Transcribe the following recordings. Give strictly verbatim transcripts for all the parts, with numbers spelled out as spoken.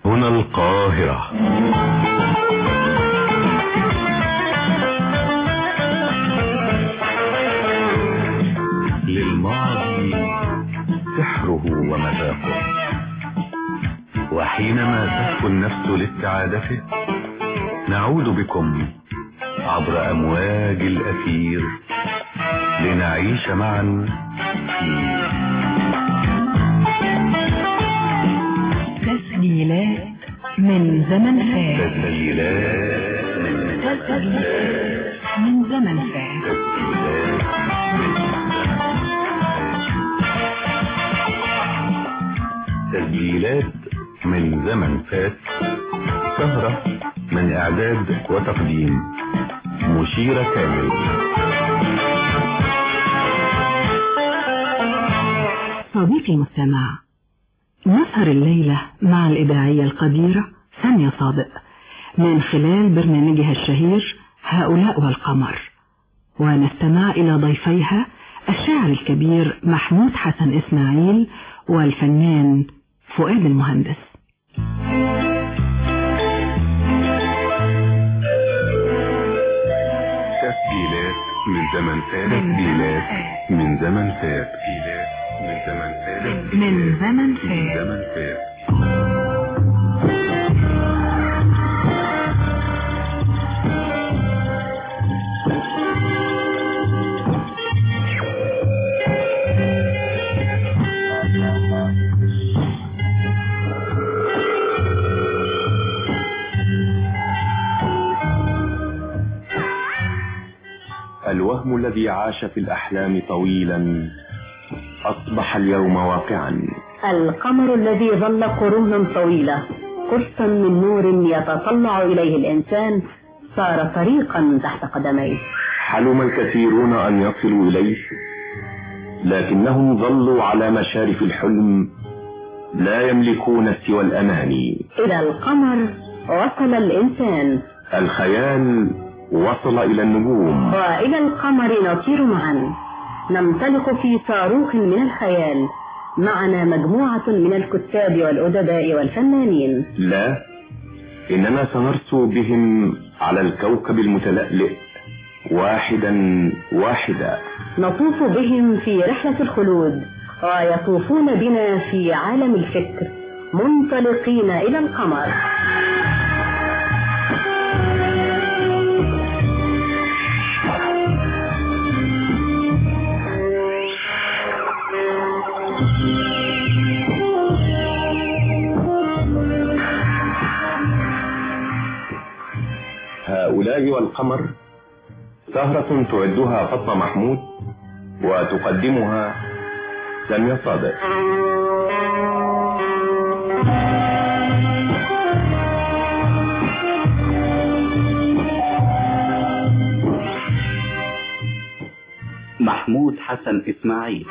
هنا القاهرة. للماضي سحره ومذاقه، وحينما تهفو النفس لاستعادته نعود بكم عبر أمواج الأثير لنعيش معا في تسجيلات من زمن فات. تسجيلات من تسجيلات من زمن فات. تسجيلات من زمن فات. سهرة من إعداد وتقديم مشيرة كامل. صديقي المستمع، نسهر الليلة مع الإذاعية القديرة سامية صادق من خلال برنامجها الشهير هؤلاء والقمر، ونستمع إلى ضيفيها الشاعر الكبير محمود حسن إسماعيل والفنان فؤاد المهندس. تسجيلات من زمن فات. تسجيلات من زمن فات. تسجيلات من زمن فات. من زمن فات. من زمن فات. الوهم الذي عاش في الأحلام طويلا أصبح اليوم واقعا. القمر الذي ظل قرونا طويلة قرصا من نور يتطلع إليه الإنسان صار طريقا تحت قدميه. حلم الكثيرون أن يصلوا إليه، لكنهم ظلوا على مشارف الحلم لا يملكون سوى الأماني. إلى القمر وصل الإنسان، الخيال وصل إلى النجوم، وإلى القمر نطير معا، ننطلق في صاروخ من الخيال. معنا مجموعة من الكتاب والأدباء والفنانين. لا، إننا سنرسو بهم على الكوكب المتلألئ واحدا واحدا، نطوف بهم في رحلة الخلود، ويطوفون بنا في عالم الفكر منطلقين إلى القمر. هؤلاء والقمر سهرة تعدها فاطمة محمود وتقدمها سامية صادق. محمود حسن إسماعيل.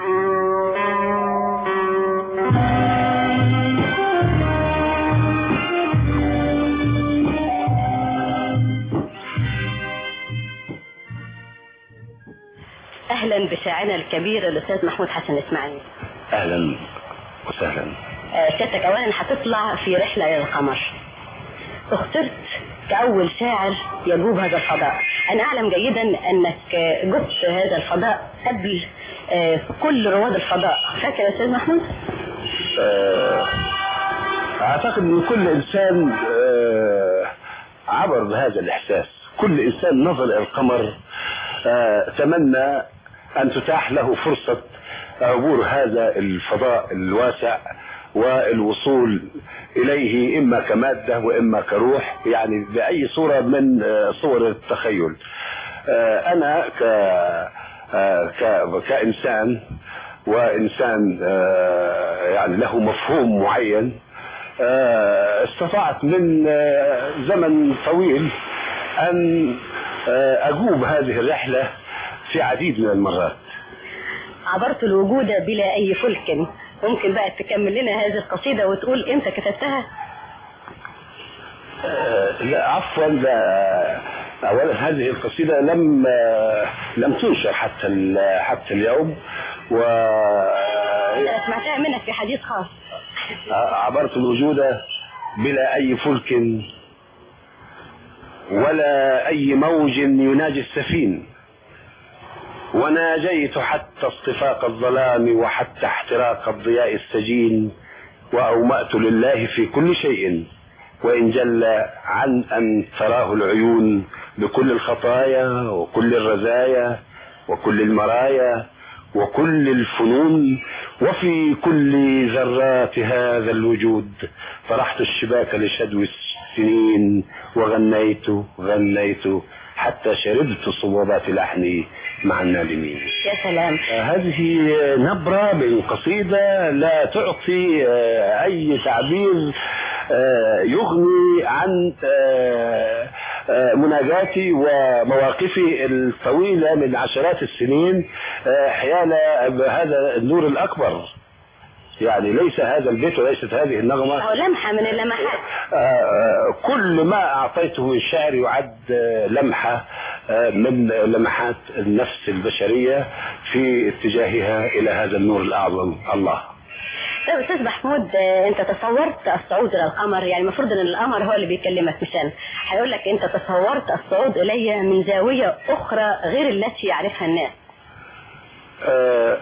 أهلا بشاعرنا الكبير الأستاذ محمود حسن إسماعيل. أهلا وسهلا. سيادتك أولا هتطلع في رحلة إلى القمر، اخترت كأول شاعر يجوب هذا الفضاء. أنا أعلم جيدا أنك جبت هذا الفضاء قبل كل رواد الفضاء، فاكر يا أستاذ محمود؟ أعتقد أن كل إنسان عبر بهذا الإحساس، كل إنسان نظر إلى القمر تمنى أن تتاح له فرصة عبور هذا الفضاء الواسع والوصول إليه إما كمادة وإما كروح، يعني بأي صورة من صور التخيل. أنا ك... كإنسان وإنسان يعني له مفهوم معين، استطعت من زمن طويل أن أجوب هذه الرحلة في عديد من المرات. عبرت الوجود بلا أي فلك. ممكن بقى تكمل لنا هذه القصيدة وتقول أنت كتبتها؟ أه لا عفوا، أولا هذه القصيدة لم لم تنشر حتى حتى اليوم، و سمعتها منك في حديث خاص. عبرت الوجود بلا أي فلك ولا أي موج يناجي السفين، وناجيت حتى اصطفاق الظلام وحتى احتراق الضياء السجين، وأومأت لله في كل شيء وإن جل عن أن تراه العيون بكل الخطايا وكل الرزايا وكل المرايا وكل الفنون وفي كل ذرات هذا الوجود. طرحت الشباك لشدو السنين وغنيت غنيت حتى شربت صبابات لحني مع النادمين. يا سلام. آه هذه نبرة من قصيدة لا تعطي آه أي تعبير آه يغني عن آه آه مناجاتي ومواقفي الطويلة من عشرات السنين آه حيال هذا النور الأكبر. يعني ليس هذا البيت وليست هذه النغمة أو لمحة من اللمحات. آه كل ما أعطيته من الشعر يعد لمحة من لمحات النفس البشرية في اتجاهها إلى هذا النور الأعظم الله. طيب أستاذ محمود، أنت تصورت الصعود إلى القمر؟ يعني المفروض أن القمر هو اللي بيكلمك مش أنا. هيقول لك أنت تصورت الصعود إلي من زاوية أخرى غير التي يعرفها الناس. آه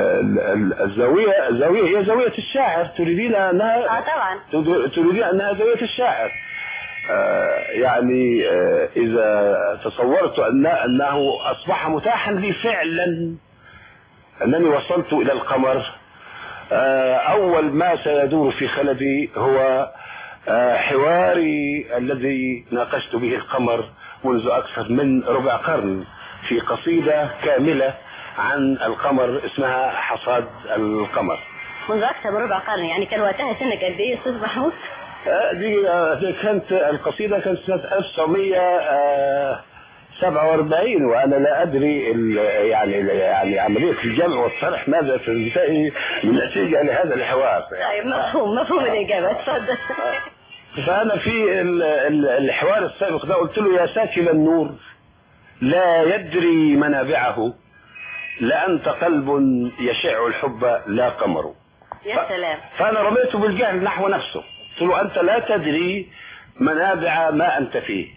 الزاوية الزاوية هي زاوية الشاعر. تريدين أنها آه طبعا تريدين أنها زاوية الشاعر. آه يعني آه إذا تصورت أن أنه أصبح متاحا لي فعلا أنني وصلت إلى القمر، آه أول ما سيدور في خلدي هو آه حواري الذي ناقشت به القمر منذ أكثر من ربع قرن في قصيدة كاملة عن القمر اسمها حصاد القمر. منذ أكثر من ربع قرن، يعني كان وقتها سنك قد إيه أستاذ محمود؟ دي كانت القصيدة كانت سنة ألف وتسعمية وسبعة وأربعين وأنا لا أدري يعني يعني عملية الجمع والطرح ماذا تنتهي من نتيجة لهذا الحوار. طيب مفهوم مفهوم الإجابة، تفضل. فأنا في الحوار السابق ده قلت له: يا ساكن النور لا يدري منابعه، لأنت قلب يشع الحب لا قمر. يا سلام. فأنا رميته بالجهل نحو نفسه، قلت له: أنت لا تدري منابع ما أنت فيه.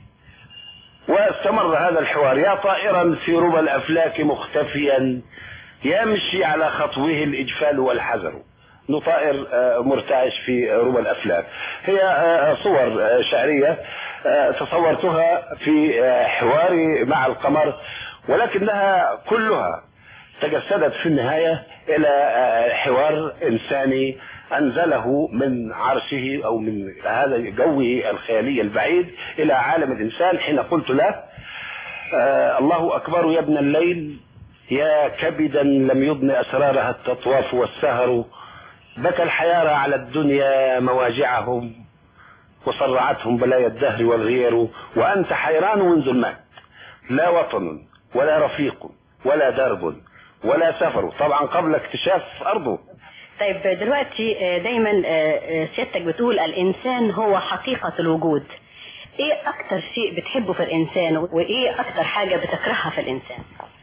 واستمر هذا الحوار: يا طائرا في ربى الأفلاك مختفيا يمشي على خطوه الإجفال والحذر. طائر مرتعش في ربى الأفلاك. هي صور شعرية تصورتها في حواري مع القمر، ولكنها كلها تجسدت في النهاية إلى حوار إنساني أنزله من عرشه أو من هذا جوه الخيالي البعيد إلى عالم الإنسان، حين قلت له: آه الله أكبر يا ابن الليل، يا كبدا لم يضن أسرارها التطواف والسهر، بكى الحيارى على الدنيا مواجعهم وصرعتهم بلايا الدهر والغير، وأنت حيران منذ المات، لا وطن ولا رفيق ولا درب ولا سفر، طبعا قبل اكتشاف أرضه. طيب دلوقتي دايما سيادتك بتقول الإنسان هو حقيقة الوجود. ايه اكتر شيء بتحبه في الإنسان وايه اكتر حاجة بتكرهها في الإنسان؟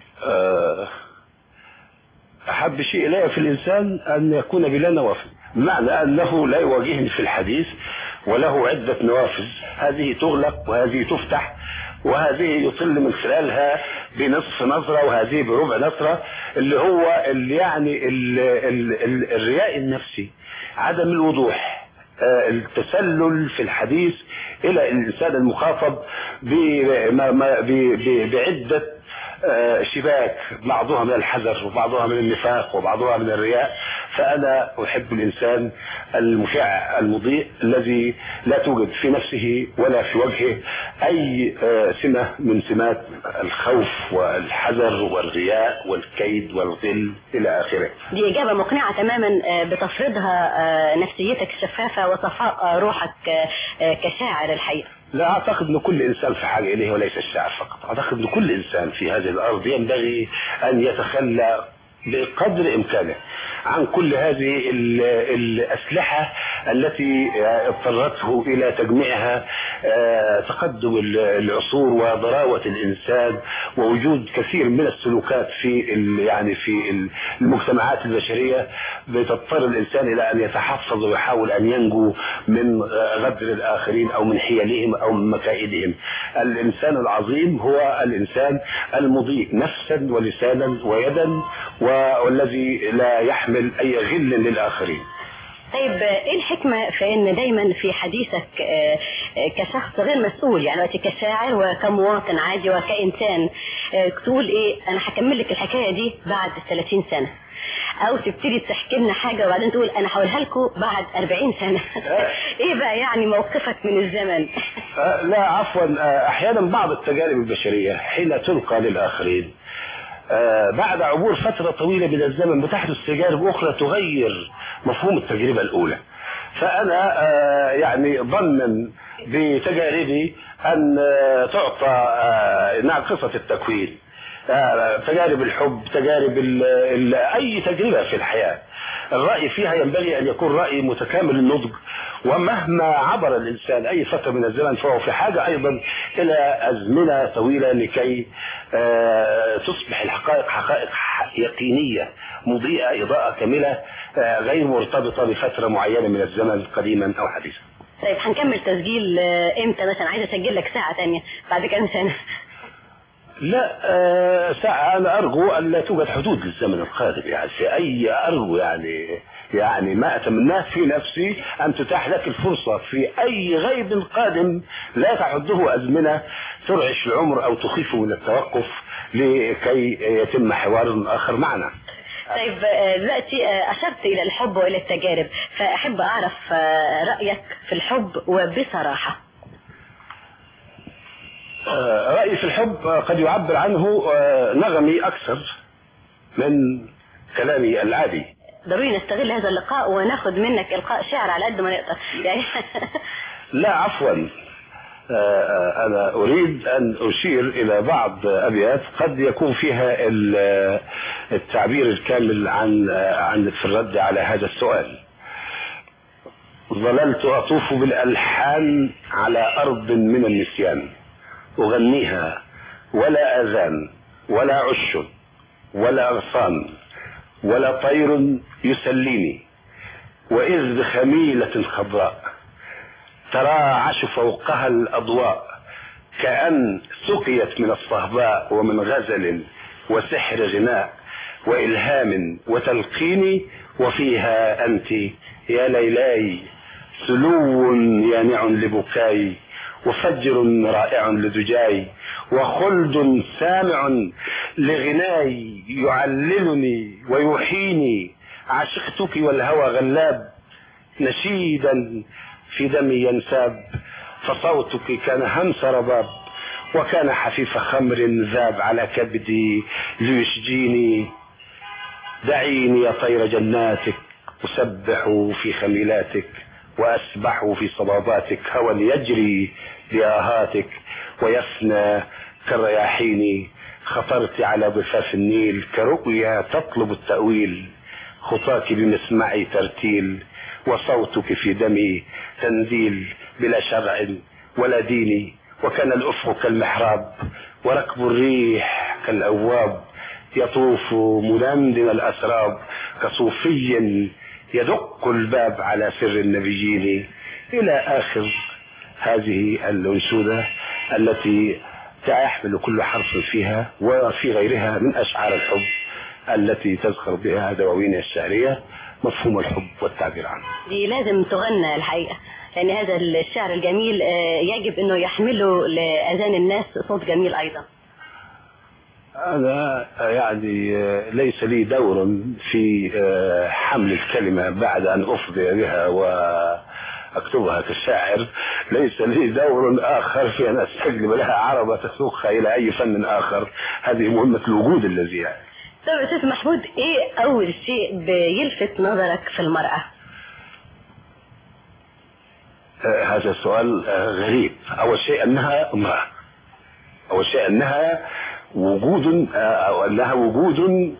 أحب شيء إلي في الإنسان أن يكون بلا نوافذ، معنى أنه لا يواجهني في الحديث وله عدة نوافذ، هذه تغلق وهذه تفتح وهذه يطل من خلالها بنصف نظرة وهذه بربع نظرة، اللي هو اللي يعني ال ال ال الرياء النفسي، عدم الوضوح، التسلل في الحديث إلى الإنسان المخاطب بعدة شباك، بعضها من الحذر وبعضها من النفاق وبعضها من الرياء. فأنا أحب الإنسان المشع المضيء الذي لا توجد في نفسه ولا في وجهه أي سمة من سمات الخوف والحذر والرياء والكيد والغل إلى آخره. دي إجابة مقنعة تماما بتفرضها نفسيتك الشفافة وصفاء روحك كشاعر الحقيقة. لا أعتقد أن كل إنسان في حاجة إليه وليس الشاعر فقط. أعتقد أن كل إنسان في هذه الأرض ينبغي أن يتخلى بقدر إمكانه عن كل هذه الأسلحة التي اضطرته إلى تجميعها تقدم العصور وضراوة الإنسان ووجود كثير من السلوكات في يعني في المجتمعات البشرية بتضطر الإنسان إلى أن يتحفظ ويحاول أن ينجو من غدر الآخرين أو من حيلهم أو من مكائدهم. الإنسان العظيم هو الإنسان المضيء نفسا ولسانا ويدا والذي لا يحمل أي غل للآخرين. طيب ايه الحكمة في ان دايما في حديثك كشخص غير مسؤول يعني كشاعر وكمواطن عادي وكإنسان تقول ايه انا هكمل لك الحكاية دي بعد ثلاثين سنة او تبتدي تحكي لنا حاجة وبعدين تقول انا هقولها لكم بعد أربعين سنة ايه بقى يعني موقفك من الزمن؟ لا عفوا، احيانا بعض التجارب البشرية حين تلقى للآخرين آه بعد عبور فترة طويلة من الزمن بتحدث تجارب أخرى تغير مفهوم التجربة الأولى. فأنا آه يعني ظنا بتجاربي أن آه تعطى آه ناقصة التكوين، آه تجارب الحب، تجارب ال ال أي تجربة في الحياة الرأي فيها ينبغي أن يكون رأي متكامل النضج، ومهما عبر الإنسان أي فترة من الزمن فهو في حاجة أيضا إلى أزمنة طويلة لكي آه تصبح الحقائق حقائق يقينية مضيئة إضاءة كاملة آه غير مرتبطة بفترة معينة من الزمن قديما أو حديثا. طيب هنكمل تسجيل امتى مثلا؟ عايز أسجل لك ساعة تانية بعد كام سنة؟ لا آه ساعة أنا أرجو أن لا توجد حدود للزمن القادم، يعني في أي أرجو يعني يعني ما أتمناه في نفسي أن تتاح لك الفرصة في أي غيب قادم لا تحده أزمنة ترعش العمر أو تخيفه من التوقف لكي يتم حوار آخر معنا. طيب دلوقتي أشرت إلى الحب وإلى التجارب، فأحب أعرف رأيك في الحب وبصراحة. رأيي في الحب قد يعبر عنه نغمي أكثر من كلامي العادي. ضروري نستغل هذا اللقاء وناخد منك إلقاء شعر على قد ما نقدر يعني. لا عفوا، أنا أريد أن أشير إلى بعض أبيات قد يكون فيها التعبير الكامل عن عن في الرد على هذا السؤال. ظللت أطوف بالألحان على أرض من النسيان، أغنيها ولا أذان ولا عش ولا أغصان ولا طير يسليني، وإذ بخميلة خضراء تراعش فوقها الأضواء كأن سقيت من الصهباء ومن غزل وسحر غناء وإلهام وتلقين، وفيها أنت يا ليلاي سلو يانع لبكاي، وفجر رائع لدجاي، وخلد سامع لغناي يعللني ويوحيني، عشقتك والهوى غلاب نشيدا في دمي ينساب، فصوتك كان همس رباب وكان حفيف خمر ذاب على كبدي ليشجيني. دعيني يا طير جناتك أسبح في خميلاتك وأسبح في صباباتك، هوى يجري بآهاتك ويفنى كالرياحين، خطرت على ضفاف النيل كرؤيا تطلب التأويل، خطاك بمسمعي ترتيل وصوتك في دمي تنديل، بلا شرع ولا دين، وكان الأفق كالمحراب وركب الريح كالأواب، يطوف مدندن الأسراب كصوفي يدق الباب على سر النبيين، إلى آخر هذه الأنشودة التي تحمل كل حرف فيها وفي غيرها من أشعار الحب التي تذكر بها دواوين الشعرية مفهوم الحب والتعبير عنه. دي لازم تغنى الحقيقة، لأن هذا الشعر الجميل يجب أنه يحمله لأذان الناس صوت جميل أيضا. أنا يعني ليس لي دور في حمل الكلمة بعد أن أفضي بها وأكتبها كشاعر، ليس لي دور آخر في أن أستجلب لها عربة تسوقها إلى أي فن آخر، هذه مهمة الوجود الذي يعني. طيب أستاذ محمود، إيه أول شيء بيلفت نظرك في المرأة؟ آه هذا سؤال آه غريب. أول شيء أنها امرأة، أول شيء أنها وجود آه أو أنها وجود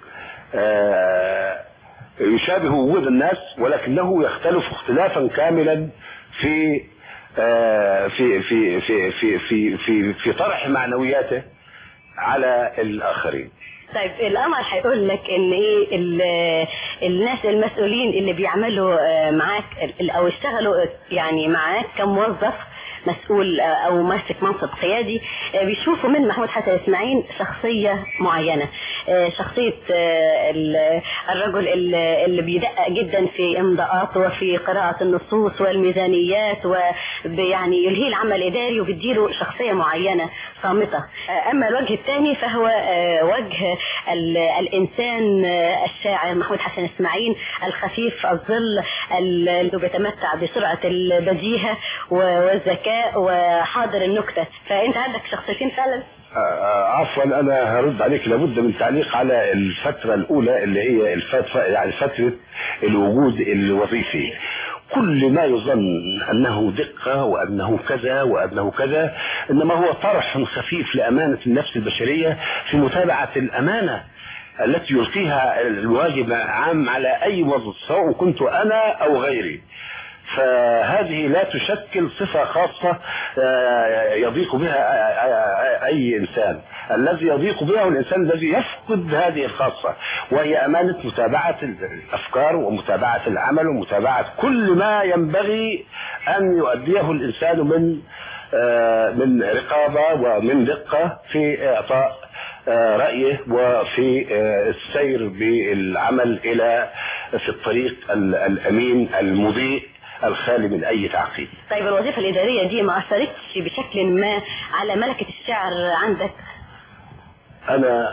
يشابه وجود الناس، ولكنه يختلف اختلافا كاملا في في في في في في في, في طرح معنوياته على الآخرين. طيب القمر هيقول لك ان ايه الناس المسؤولين اللي بيعملوا معاك او اشتغلوا يعني معاك كموظف مسؤول او ماسك منصب قيادي، بيشوفوا من محمود حسن اسماعيل شخصية معينة، شخصية الرجل اللي بيدقق جدا في امضاءاته وفي قراءة النصوص والميزانيات، ويعني يلهي العمل الاداري وبيديله شخصية معينة صامتة. اما الوجه الثاني فهو وجه الانسان الشاعر محمود حسن اسماعيل الخفيف الظل اللي بيتمتع بسرعة البديهة والذكاء وحاضر النكتة. فانت عندك شخصيتين فعلا. عفوا انا هرد عليك، لابد من تعليق على الفترة الاولى اللي هي الفترة يعني فترة الوجود الوظيفي. كل ما يظن انه دقة وانه كذا وانه كذا، انما هو طرح خفيف لامانة النفس البشرية في متابعة الامانة التي يلقيها الواجب عام على اي موظف سواء كنت انا او غيري. فهذه لا تشكل صفة خاصة يضيق بها أي إنسان. الذي يضيق بها هو الإنسان الذي يفقد هذه الخاصة، وهي أمانة متابعة الأفكار ومتابعة العمل ومتابعة كل ما ينبغي أن يؤديه الإنسان من من رقابة ومن دقة في إعطاء رأيه وفي السير بالعمل إلى في الطريق الأمين المضيء الخالي من اي تعقيد. طيب الوظيفة الادارية دي ما اثرتش بشكل ما على ملكة الشعر عندك؟ انا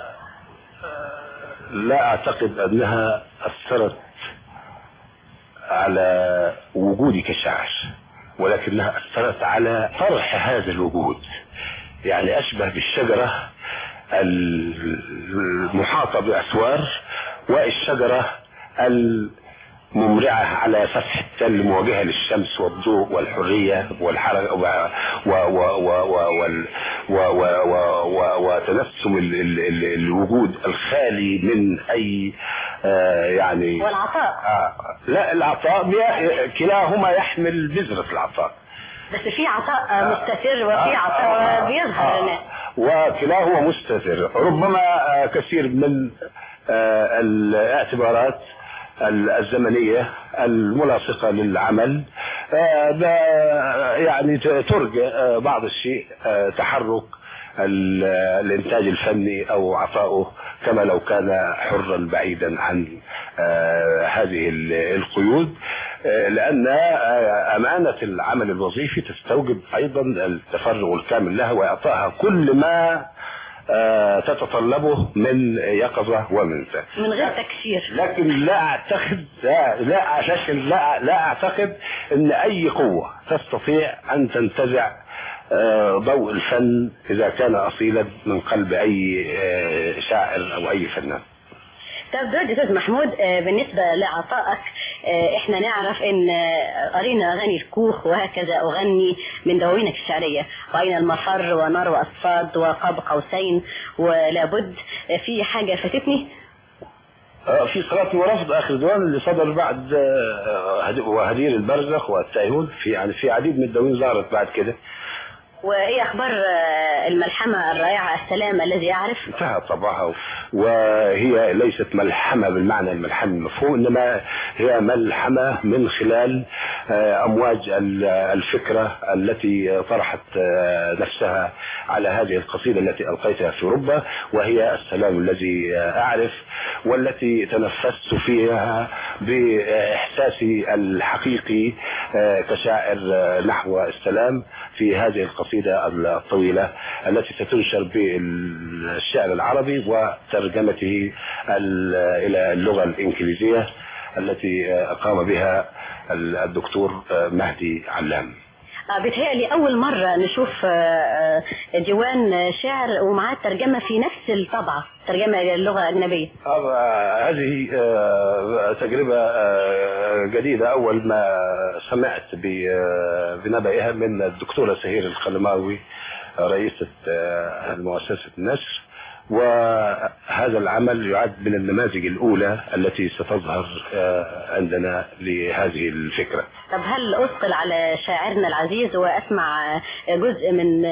لا اعتقد انها اثرت على وجودي كشاعر، ولكنها اثرت على طرح هذا الوجود. يعني اشبه بالشجرة المحاطة باسوار والشجرة ممرعة على سفح التل مواجهة للشمس والضوء والحرية والحركة وتنسم الوجود الخالي من أي يعني والعطاء. لا العطاء كلاهما يحمل بذرة العطاء، بس في عطاء مستتر وفي عطاء بيظهر لنا، وكلاهما مستتر. ربما كثير من الاعتبارات الزمنية الملاصقة للعمل يعني ترجى بعض الشيء تحرك الانتاج الفني او عطاؤه كما لو كان حرا بعيدا عن هذه القيود، لان امانة العمل الوظيفي تستوجب ايضا التفرغ الكامل لها واعطائها كل ما تتطلبه من يقظة ومن ذات من غير تكسير. لكن لا اعتقد لا لا لكن لا لا اعتقد ان اي قوة تستطيع ان تنتزع ضوء الفن اذا كان اصيلا من قلب اي شاعر او اي فنان. طب دلوقتي استاذ محمود بالنسبة لعطائك احنا نعرف ان قرينا اغاني الكوخ وهكذا اغني من دواوينك الشعرية، واين المفر ونار واصفاد وقاب قوسين ولابد. في حاجة فاتتني؟ في صلاة ورفض اخر ديوان اللي صدر بعد وهدير البرزخ والتايهون، في يعني في عديد من الدواوين ظهرت بعد كده. وايه اخبار الملحمة الرائعة السلام الذي يعرف؟ انتهى طبعها، وهي ليست ملحمة بالمعنى الملحمة المفهوم، انما هي ملحمة من خلال امواج الفكرة التي طرحت نفسها على هذه القصيدة التي القيتها في ربة، وهي السلام الذي اعرف، والتي تنفست فيها باحساسي الحقيقي كشاعر نحو السلام في هذه القصيدة الطويلة التي ستنشر بالشعر العربي وترجمته إلى اللغة الإنجليزية التي قام بها الدكتور مهدي علام. بتهيألي أول مرة نشوف ديوان شعر ومعاه ترجمة في نفس الطبعة، ترجمة إلى اللغة الأجنبية. هذه تجربة جديدة. أول ما سمعت بنبأها من الدكتورة سهير الخلماوي رئيسة مؤسسة النشر، وهذا العمل يعد من النماذج الأولى التي ستظهر عندنا لهذه الفكرة. طب هل أثقل على شاعرنا العزيز وأسمع جزء من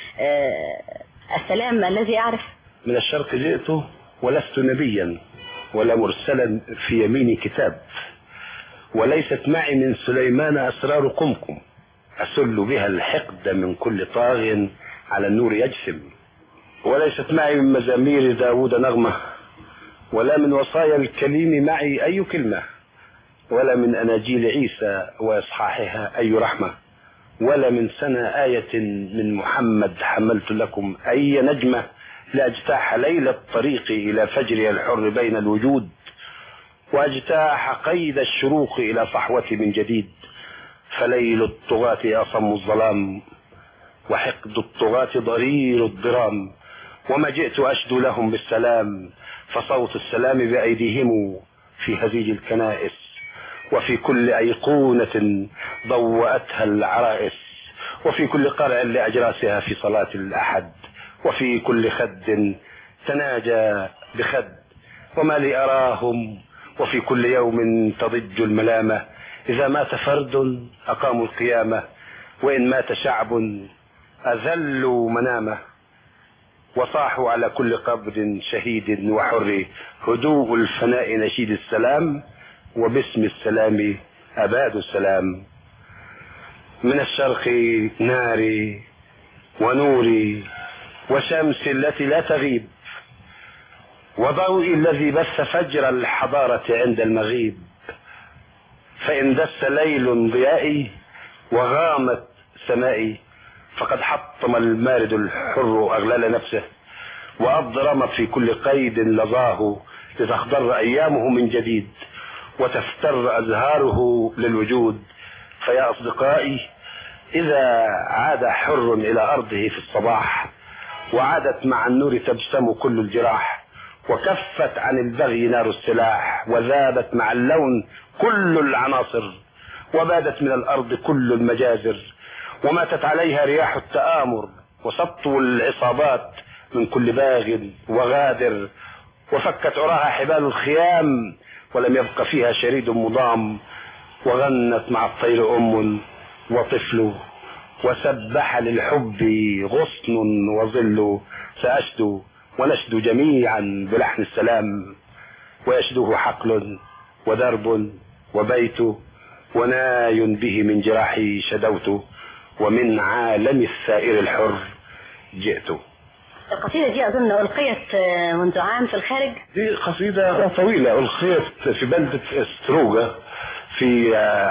السلام الذي أعرف؟ من الشرق جئت ولست نبيا ولا مرسلا في يميني كتاب، وليست معي من سليمان أسرار قمقم، أسل بها الحقد من كل طاغ على النور يجسم، وليست معي من مزامير داود نغمة، ولا من وصايا الكليم معي أي كلمة، ولا من أناجيل عيسى وإصحاحها أي رحمة، ولا من سنة آية من محمد حملت لكم أي نجمة، لأجتاح ليل الطريق إلى فجر الحر بين الوجود، وأجتاح قيد الشروق إلى صحوتي من جديد، فليل الطغاة أصم الظلام، وحقد الطغاة ضرير الضرام، وما جئت أشدو لهم بالسلام، فصوت السلام بأيديهم في هزيج الكنائس، وفي كل أيقونة ضوأتها العرائس، وفي كل قرع لأجراسها في صلاة الأحد، وفي كل خد تناجى بخد، وما لي أراهم، وفي كل يوم تضج الملامة، إذا مات فرد أقاموا القيامة، وإن مات شعب أذلوا منامه، وصاحوا على كل قبر شهيد وحر، هدوء الفناء نشيد السلام، وباسم السلام أباد السلام. من الشرق ناري ونوري وشمسي التي لا تغيب، وضوئي الذي بث فجر الحضارة عند المغيب، فإن دس ليل ضيائي وغامت سمائي، فقد حطم المارد الحر أغلال نفسه، وأضرم في كل قيد لظاه، لتخضر أيامه من جديد، وتفتر أزهاره للوجود. فيا أصدقائي، إذا عاد حر إلى أرضه في الصباح، وعادت مع النور تبسم كل الجراح، وكفت عن البغي نار السلاح، وذابت مع اللون كل العناصر، وبادت من الأرض كل المجازر، وماتت عليها رياح التآمر، وسطو العصابات من كل باغ وغادر، وفكت عراها حبال الخيام، ولم يبق فيها شريد مضام، وغنت مع الطير أم وطفل، وسبح للحب غصن وظل، سأشدو ونشدو جميعا بلحن السلام، ويشدوه حقل ودرب وبيت، وناي به من جراحي شدوت، ومن عالم الثائر الحر جئت. القصيدة دي أظن ألقيت منذ عام في الخارج. دي قصيدة طويلة ألقيت في بلدة ستروجا في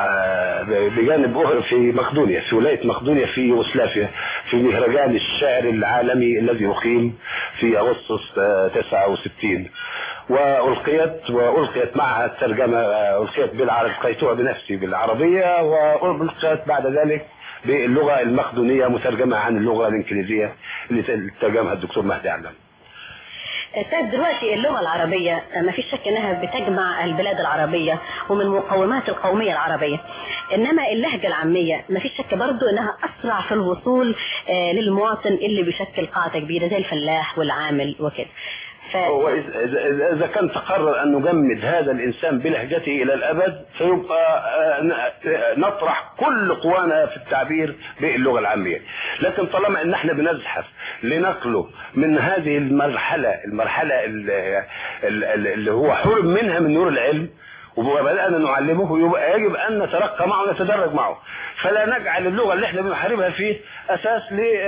بجانب في مقدونيا، في ولاية مقدونيا في يوغوسلافيا، في مهرجان الشعر العالمي الذي أقيم في أغسطس تسعة وستين، وألقيت وألقيت معها الترجمة، ألقيت بالعربية، ألقيتها بنفسي بالعربية، وألقيت بعد ذلك باللغة المقدونية مترجمة عن اللغة الإنجليزية اللي ترجمها الدكتور مهدي علام. طيب دلوقتي اللغة العربية ما فيش شك انها بتجمع البلاد العربية ومن مقومات القومية العربية، انما اللهجة العامية ما فيش شك برضو انها اسرع في الوصول للمواطن اللي بيشكل قاعدة كبيرة زي الفلاح والعامل وكده. ف... إذا كان تقرر أن نجمد هذا الإنسان بلهجته إلى الأبد، فيبقى نطرح كل قوانا في التعبير باللغة العامية. لكن طالما أن احنا بنزحف لنقله من هذه المرحلة المرحلة اللي هو حرم منها من نور العلم وبدأنا نعلمه، يبقى يجب أن نترقى معه ونتدرج معه، فلا نجعل اللغة اللي احنا بنحاربها فيه أساس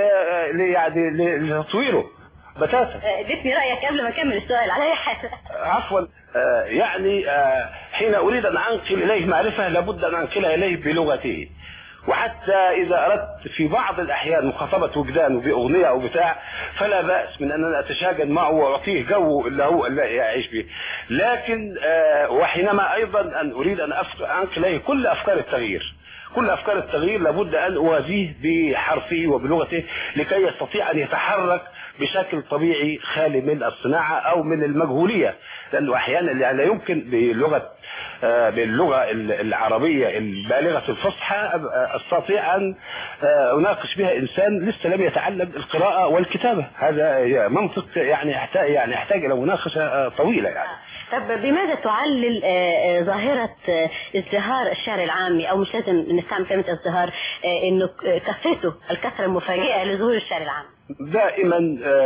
لتطويره بتاتا. اديتني رأيك قبل ما اكمل السؤال على اي حاجة. عفوا. آه يعني آه حين اريد ان انقل اليه معرفة لابد ان انقلها اليه بلغته، وحتى اذا اردت في بعض الاحيان مخاطبة وجدانه باغنية او بتاع فلا بأس من ان انا اتشاجن معه واعطيه جو اللي هو اللي يعيش به، لكن آه وحينما ايضا ان اريد ان انقل اليه كل افكار التغيير كل افكار التغيير لابد ان اوازيه بحرفه وبلغته لكي يستطيع ان يتحرك بشكل طبيعي خالي من الصناعه او من المجهوليه، لانه احيانا لا يمكن بلغه باللغه العربيه البالغه الفصحى استطيع ان اناقش بها انسان لسه لم يتعلم القراءه والكتابه. هذا منطق يعني يحتاج يعني يحتاج الى مناقشه طويله يعني. طب بماذا تعلل ظاهرة ازدهار الشعر العامي، او مش لازم نستعمل كلمة ازدهار، انه كثرته الكثرة المفاجئة لظهور الشعر العامي؟ دائما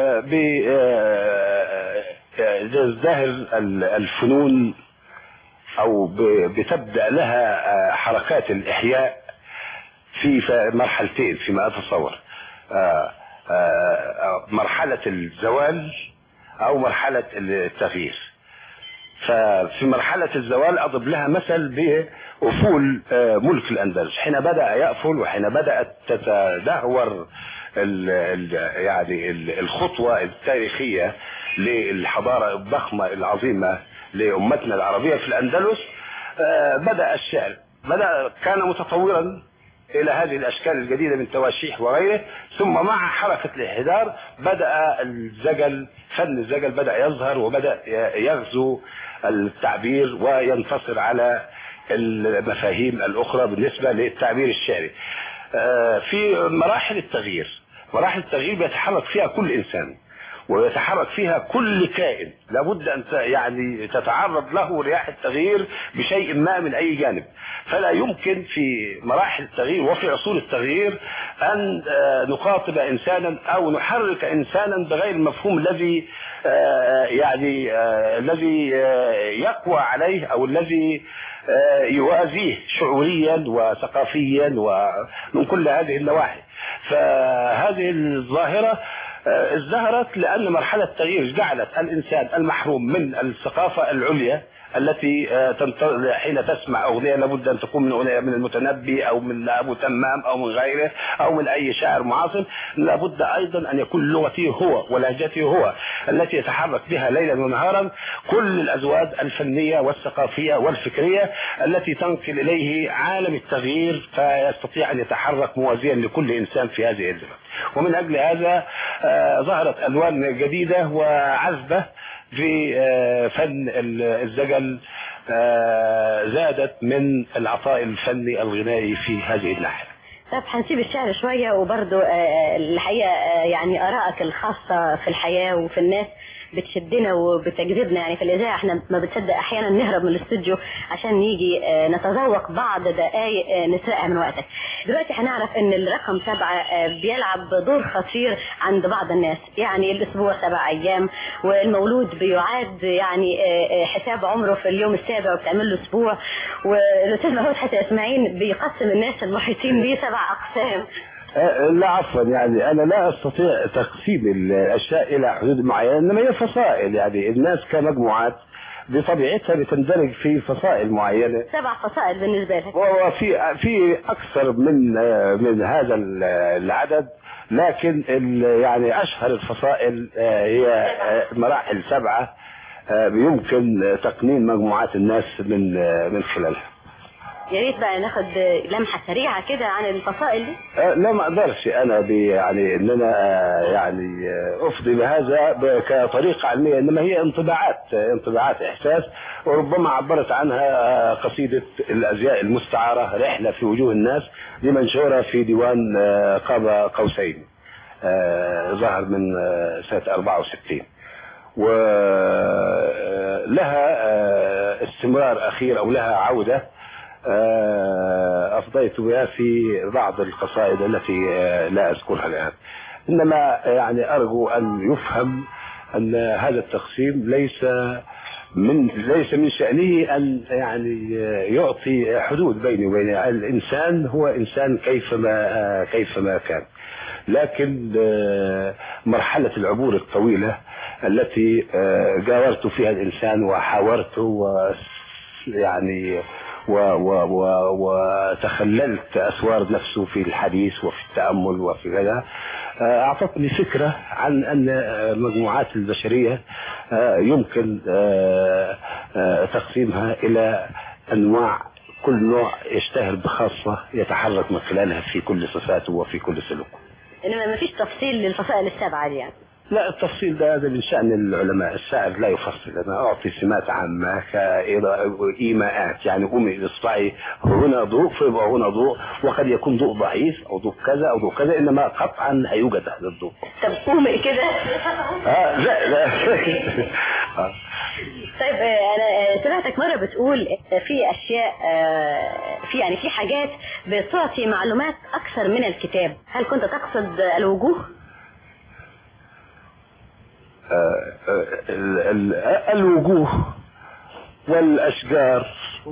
بيزدهر الفنون او بتبدأ لها حركات الاحياء في مرحلتين فيما اتصور، مرحلة الزوال او مرحلة التغيير. ففي مرحلة الزوال أضرب لها مثل بأفول ملك الأندلس، حين بدأ يأفل وحين بدأت تتدهور ال ال يعني الخطوة التاريخية للحضارة الضخمة العظيمة لأمتنا العربية في الأندلس، بدأ الشعر بدأ كان متطورا إلى هذه الأشكال الجديدة من تواشيح وغيره، ثم مع حركة الانحدار بدأ الزجل، فن الزجل بدأ يظهر وبدأ يغزو التعبير وينتصر على المفاهيم الأخرى بالنسبة للتعبير الشعري. في مراحل التغيير، مراحل التغيير بيتحرك فيها كل إنسان ويتحرك فيها كل كائن، لابد أن يعني تتعرض له رياح التغيير بشيء ما من أي جانب. فلا يمكن في مراحل التغيير وفي عصور التغيير أن نخاطب إنسانا أو نحرك إنسانا بغير المفهوم الذي يعني الذي يقوى عليه أو الذي يوازيه شعوريا وثقافيا ومن كل هذه النواحي. فهذه الظاهرة ازدهرت لأن مرحلة التغيير جعلت الإنسان المحروم من الثقافة العليا التي حين تسمع أغنية لابد أن تكون من أغنية من المتنبي أو من أبو تمام أو من غيره أو من أي شاعر معاصر، لابد أيضا أن يكون لغته هو ولهجته هو التي يتحرك بها ليلا ونهارا كل الأزواج الفنية والثقافية والفكرية التي تنقل إليه عالم التغيير، فيستطيع أن يتحرك موازيا لكل إنسان في هذه الزمن. ومن أجل هذا ظهرت ألوان جديدة وعذبة في فن الزجل، زادت من العطاء الفني الغنائي في هذه الناحية. طب هنسيب الشعر شوية، وبرضو الحقيقة يعني آرائك الخاصة في الحياة وفي الناس بتشدنا وبتجذبنا. يعني في الإذاعة احنا ما بتصدق أحيانا نهرب من الاستوديو عشان نيجي نتذوق بعض دقائق نسرقها من وقتك. دلوقتي هنعرف ان الرقم سبعة بيلعب دور خطير عند بعض الناس، يعني الأسبوع سبع أيام والمولود بيعاد يعني حساب عمره في اليوم السابع وبتعمل له أسبوع، والأستاذ محمود حسن إسماعيل بيقسم الناس المحيطين بيه سبع أقسام. لا عفوا، يعني انا لا استطيع تقسيم الاشياء الى حدود معينه، انما هي فصائل، يعني الناس كمجموعات بطبيعتها بتندرج في فصائل معينه. سبع فصائل بالنسبه لك؟ وفي في اكثر من من هذا العدد، لكن يعني اشهر الفصائل هي مراحل سبعه يمكن تقنين مجموعات الناس من من خلالها. يا ريت بقى ناخد لمحه سريعه كده عن الفصائل دي. أه لا ما اقدرش انا يعني ان انا يعني افضي بهذا كطريقه علميه، انما هي انطباعات انطباعات احساس، وربما عبرت عنها قصيده الازياء المستعاره رحله في وجوه الناس، دي منشوره في ديوان قاب قوسين، ظهر من سنه أربعة وستين، ولها استمرار اخير او لها عوده أفضيت بها في بعض القصائد التي لا أذكرها الآن. إنما يعني أرجو أن يفهم أن هذا التقسيم ليس من ليس من شأنه أن يعني يعطي حدود بيني وبين الإنسان، هو إنسان كيفما كيفما كان، لكن مرحلة العبور الطويلة التي جاورت فيها الإنسان وحاورته ويعني وتخللت أسوار نفسه في الحديث وفي التأمل وفي كذا، أعطتني فكرة عن أن مجموعات البشرية يمكن تقسيمها إلى أنواع كل نوع يشتهر بخاصة يتحرك من خلالها في كل صفاته وفي كل سلوكه. انما ما فيش تفصيل للفصائل السبعة دي يعني؟ لا، التفصيل ده هذا من شأن العلماء. الشاعر لا يفصل، أنا أعطي سمات عامة كإيماءات، يعني قومي بإصبعي هنا ضوء فيبقى هنا ضوء، وقد يكون ضوء ضعيف أو ضوء كذا أو ضوء كذا، إنما قطعا هيوجد هذا الضوء. طب قومي كده. آه لا لا. آه. طيب أنا سمعتك مرة بتقول في أشياء، في يعني في حاجات بتعطي معلومات أكثر من الكتاب، هل كنت تقصد الوجوه؟ الوجوه والأشجار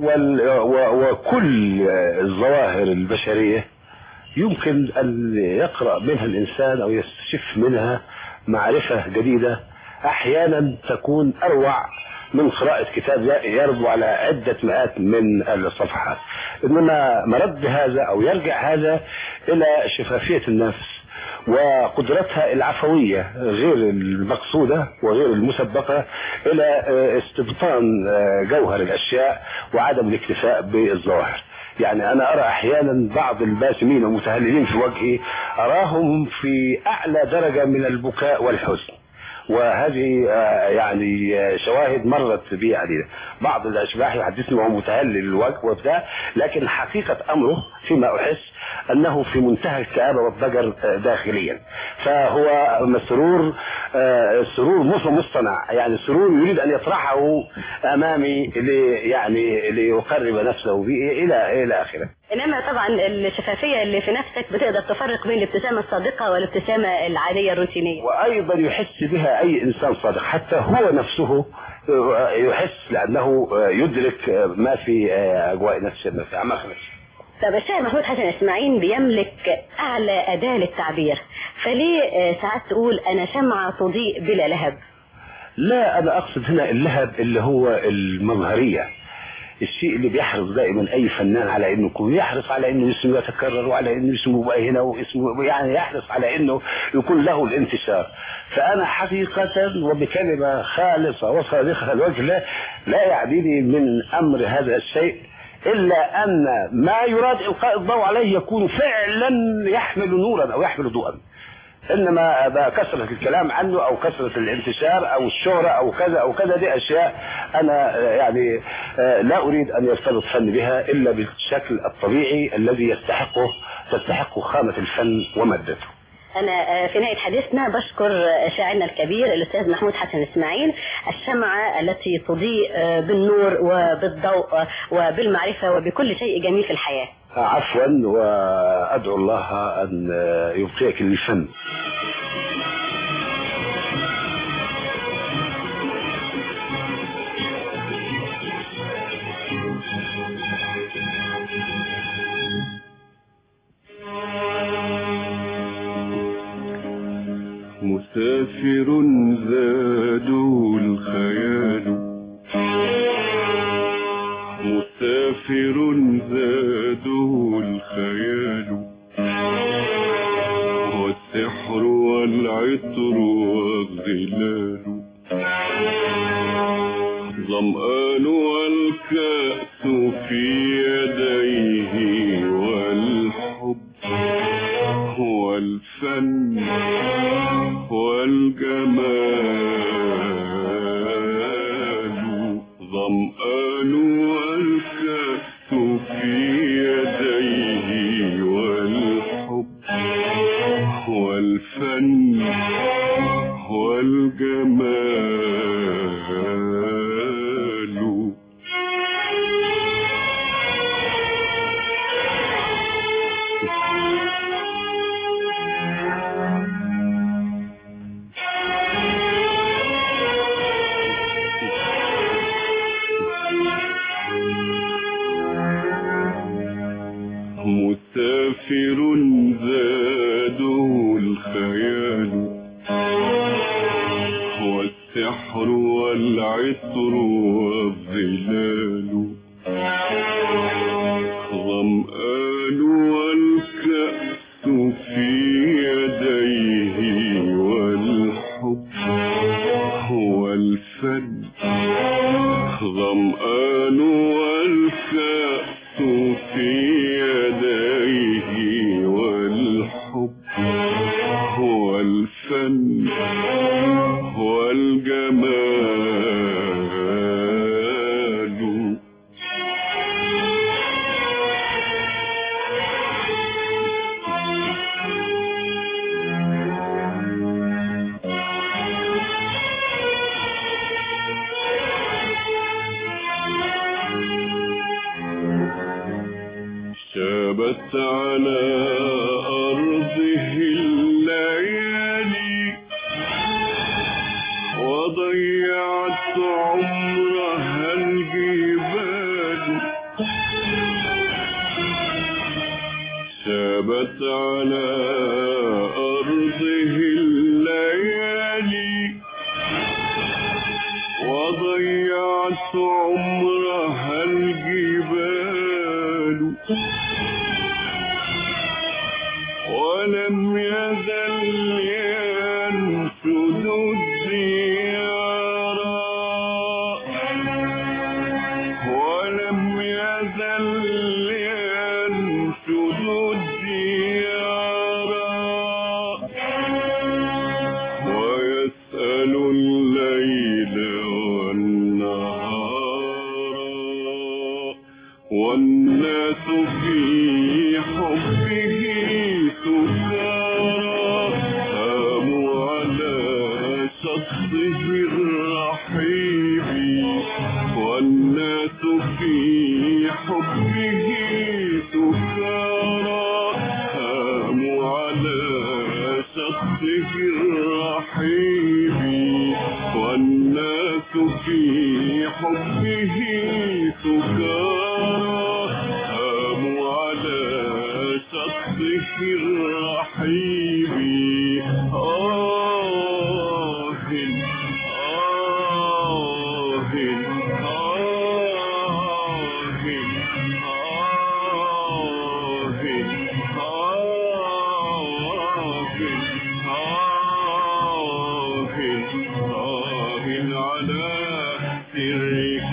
وكل الظواهر البشرية يمكن أن يقرأ منها الإنسان أو يستشف منها معرفة جديدة، أحيانا تكون أروع من قراءة كتاب يربو على عدة مئات من الصفحات. إنما مرد هذا أو يرجع هذا إلى شفافية النفس وقدرتها العفوية غير المقصودة وغير المسبقة إلى استبطان جوهر الأشياء وعدم الاكتفاء بالظواهر. يعني أنا أرى أحيانا بعض الباسمين والمتهللين في وجهي أراهم في أعلى درجة من البكاء والحزن، وهذه يعني شواهد مرت بي عديدة. بعض الأشباح يحدثني وهو متهلل الوجه وبتاع، لكن حقيقة أمره فيما أحس أنه في منتهى الكآبة والضجر داخليا، فهو مسرور سرور مصطنع، يعني سرور يريد أن يطرحه أمامي لي يعني ليقرب نفسه به إلى إلى آخره. إنما طبعا الشفافية اللي في نفسك بتقدر تفرق بين الابتسامة الصادقة والابتسامة العادية الروتينية، وأيضا يحس بها أي إنسان صادق، حتى هو نفسه يحس لأنه يدرك ما في أجواء نفسه، ما في أعماق نفسه. طب الشاعر محمود حسن إسماعيل بيملك أعلى أداة للتعبير، فليه ساعات تقول أنا شمعة تضيء بلا لهب؟ لا، أنا أقصد هنا اللهب اللي هو المظهرية، الشيء اللي بيحرص دائما اي فنان على انه يكون يحرص على انه اسمه يتكرر وعلى انه اسمه يبقى هنا واسمه، يعني يحرص على انه يكون له الانتشار. فانا حقيقة وبكلمة خالصة وصادقة الوجه لا, لا يعنيني من امر هذا الشيء الا ان ما يراد القاء الضوء عليه يكون فعلا يحمل نورا او يحمل ضوءا، انما كثرة الكلام عنه او كثرة الانتشار او الشهرة او كذا او كذا دي اشياء انا يعني لا اريد ان يرتبط فن بها الا بالشكل الطبيعي الذي يستحقه تستحقه خامة الفن ومادته. أنا في نهاية حديثنا بشكر شاعرنا الكبير الأستاذ محمود حسن إسماعيل، الشمعة التي تضيء بالنور وبالضوء وبالمعرفة وبكل شيء جميل في الحياة. عفوا، وأدعو الله أن يبقيك للفن. مسافر زاده الخيال، مسافر زاده الخيال، والسحر والعطر والظلال، ظمآن والكأس في يديه، والحب والفن والجمال، ظمآن والكأس في يديه، والحب والفن والجمال. مسافر زاده الخيال، والسحر والعطر والظلال، ظمآن والكأس في يديه، والحب والفن، ظمآن والكأس ثابت على أرضه الليالي وضيعت عمرها الجبال ثابت على أرضه الليالي وضيعت عمرها الجبال ولم يزل ينشد الديار ولم يزل ينشد الديار ويسأل الليل والنهار والناس في حبه سكارى قاموا على شطه الرحيب والناس في حبه سكارى قاموا على شطه الرحيب والناس في حبه سكارى قاموا على شطه الرحيب آه آه على سرك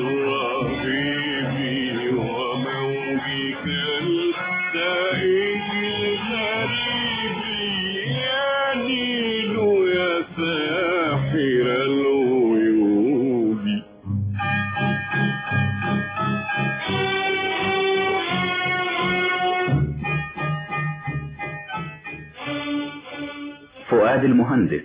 الرهيب وموجك السائل الغريب يا نيل يا ساحر الغيوب. فؤاد المهندس.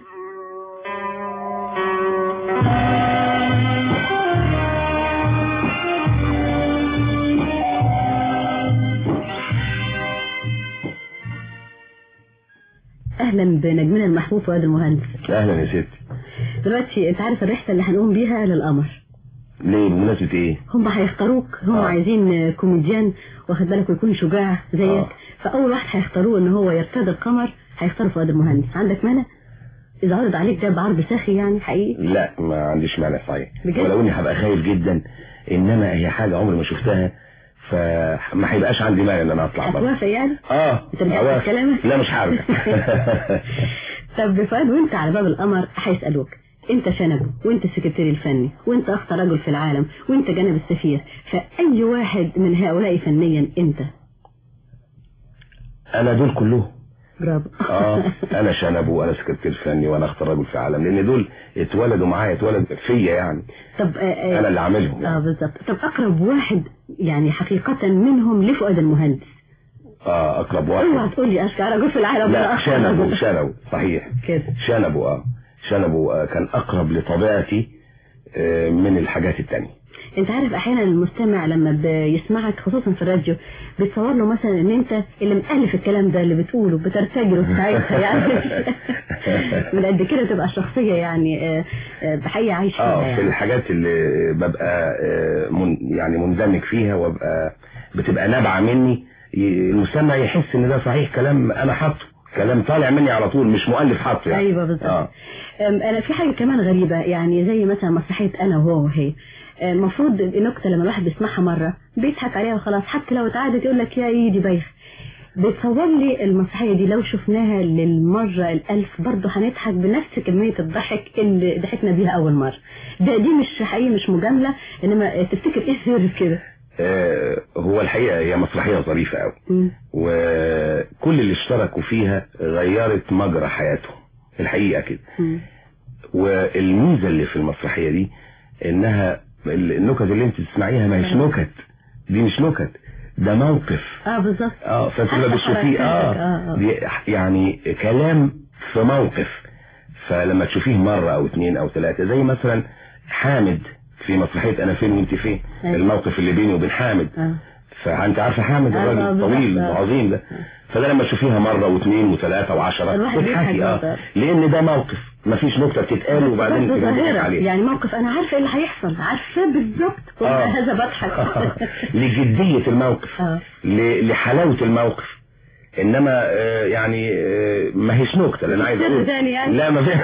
اهلا بنجمنا المحبوب فؤاد المهندس. اهلا يا ستي. دلوقتي انت عارف الرحله اللي هنقوم بيها للقمر. ليه؟ بمناسبه ايه؟ هم هيختاروك، هم آه. عايزين كوميديان واخد بالك ويكون شجاع زيك. آه. فاول واحد هيختاروه ان هو يرتدي القمر هيختاروا فؤاد المهندس. عندك مانع اذا عرض عليك ده بعرض ساخي يعني حقيقي؟ لا ما عنديش مانع صحيح، ولو اني هبقى خايف جدا انما هي حاجه عمري ما شفتها فما هيبقاش عندي مانع ان انا اطلع بره. هتوافق يعني؟ اه ترجع في كلامك؟ لا مش هرجع. طب فؤاد وانت على باب القمر هيسالوك انت شنبه وانت السكرتير الفني وانت اخطر رجل في العالم وانت جانب السفير، فاي واحد من هؤلاء فنيا انت؟ انا دول كلهم. برافو. اه انا شنبه وانا سكرتير فني وانا اخطر رجل في العالم، لان دول اتولدوا معايا، اتولدوا فيا يعني. طب آه آه انا اللي عاملهم يعني. اه بالظبط. طب اقرب واحد يعني حقيقة منهم لفؤاد المهندس؟ اه اقرب واحد. اوعى تقول لي اشكى رجل في العالم. لا شنبه شنبه صحيح كده. شنبه اه شنبه آه كان اقرب لطبيعتي آه من الحاجات التانية. انت عارف احيانا المستمع لما بيسمعك خصوصا في الراديو بيتصور له مثلا ان انت اللي مؤلف الكلام ده اللي بتقوله بترتجله ساعتها يعني من قد كده تبقى الشخصيه يعني بحقيقه عايش فيها. اه يعني. في الحاجات اللي ببقى من يعني مندمج فيها وابقى بتبقى نابعه مني، المستمع يحس ان ده صحيح كلام انا حاطه، كلام طالع مني على طول مش مؤلف حاطه يعني. ايوه بالظبط. آه. انا في حاجه كمان غريبه يعني زي مثلا مسرحيه انا وهو وهي، المفروض النكته لما الواحد بيسمعها مره بيضحك عليها وخلاص، حتى لو اتعادت يقول لك يا ايدي بايخ. بتصور لي المسرحيه دي لو شفناها للمره الالف برضه هنضحك بنفس كميه الضحك اللي ضحكنا بيها اول مره. ده دي مش حقيقي مش مجامله، انما تفتكر ايه سر كده؟ آه هو الحقيقه هي مسرحيه ظريفه قوي، وكل اللي اشتركوا فيها غيرت مجرى حياتهم الحقيقه كده. م. والميزه اللي في المسرحيه دي انها النكت اللي انت تسمعيها ما هيش نكت، دي مش نكت، ده موقف. اه بالظبط. اه فانت لما بتشوفيه اه, آه, آه. يعني كلام في موقف، فلما تشوفيه مرة او اتنين او تلاتة زي مثلا حامد في مسرحية انا فين وانت فين. أيوة. الموقف اللي بيني وبين حامد. آه. فانت عارفه حامد الراجل الطويل العظيم ده، فده لما تشوفيها مره واثنين وثلاثه وعشره تضحكي. اه لان ده موقف مفيش نكته بتتقال وبعدين تضحك عليه. يعني موقف انا عارفه ايه اللي هيحصل، عارفه بالظبط وهذا بضحك لجديه الموقف، آه. لحلاوه الموقف. انما آه يعني آه ما هيش نكته اللي انا عايز اقول يعني. لا ما في.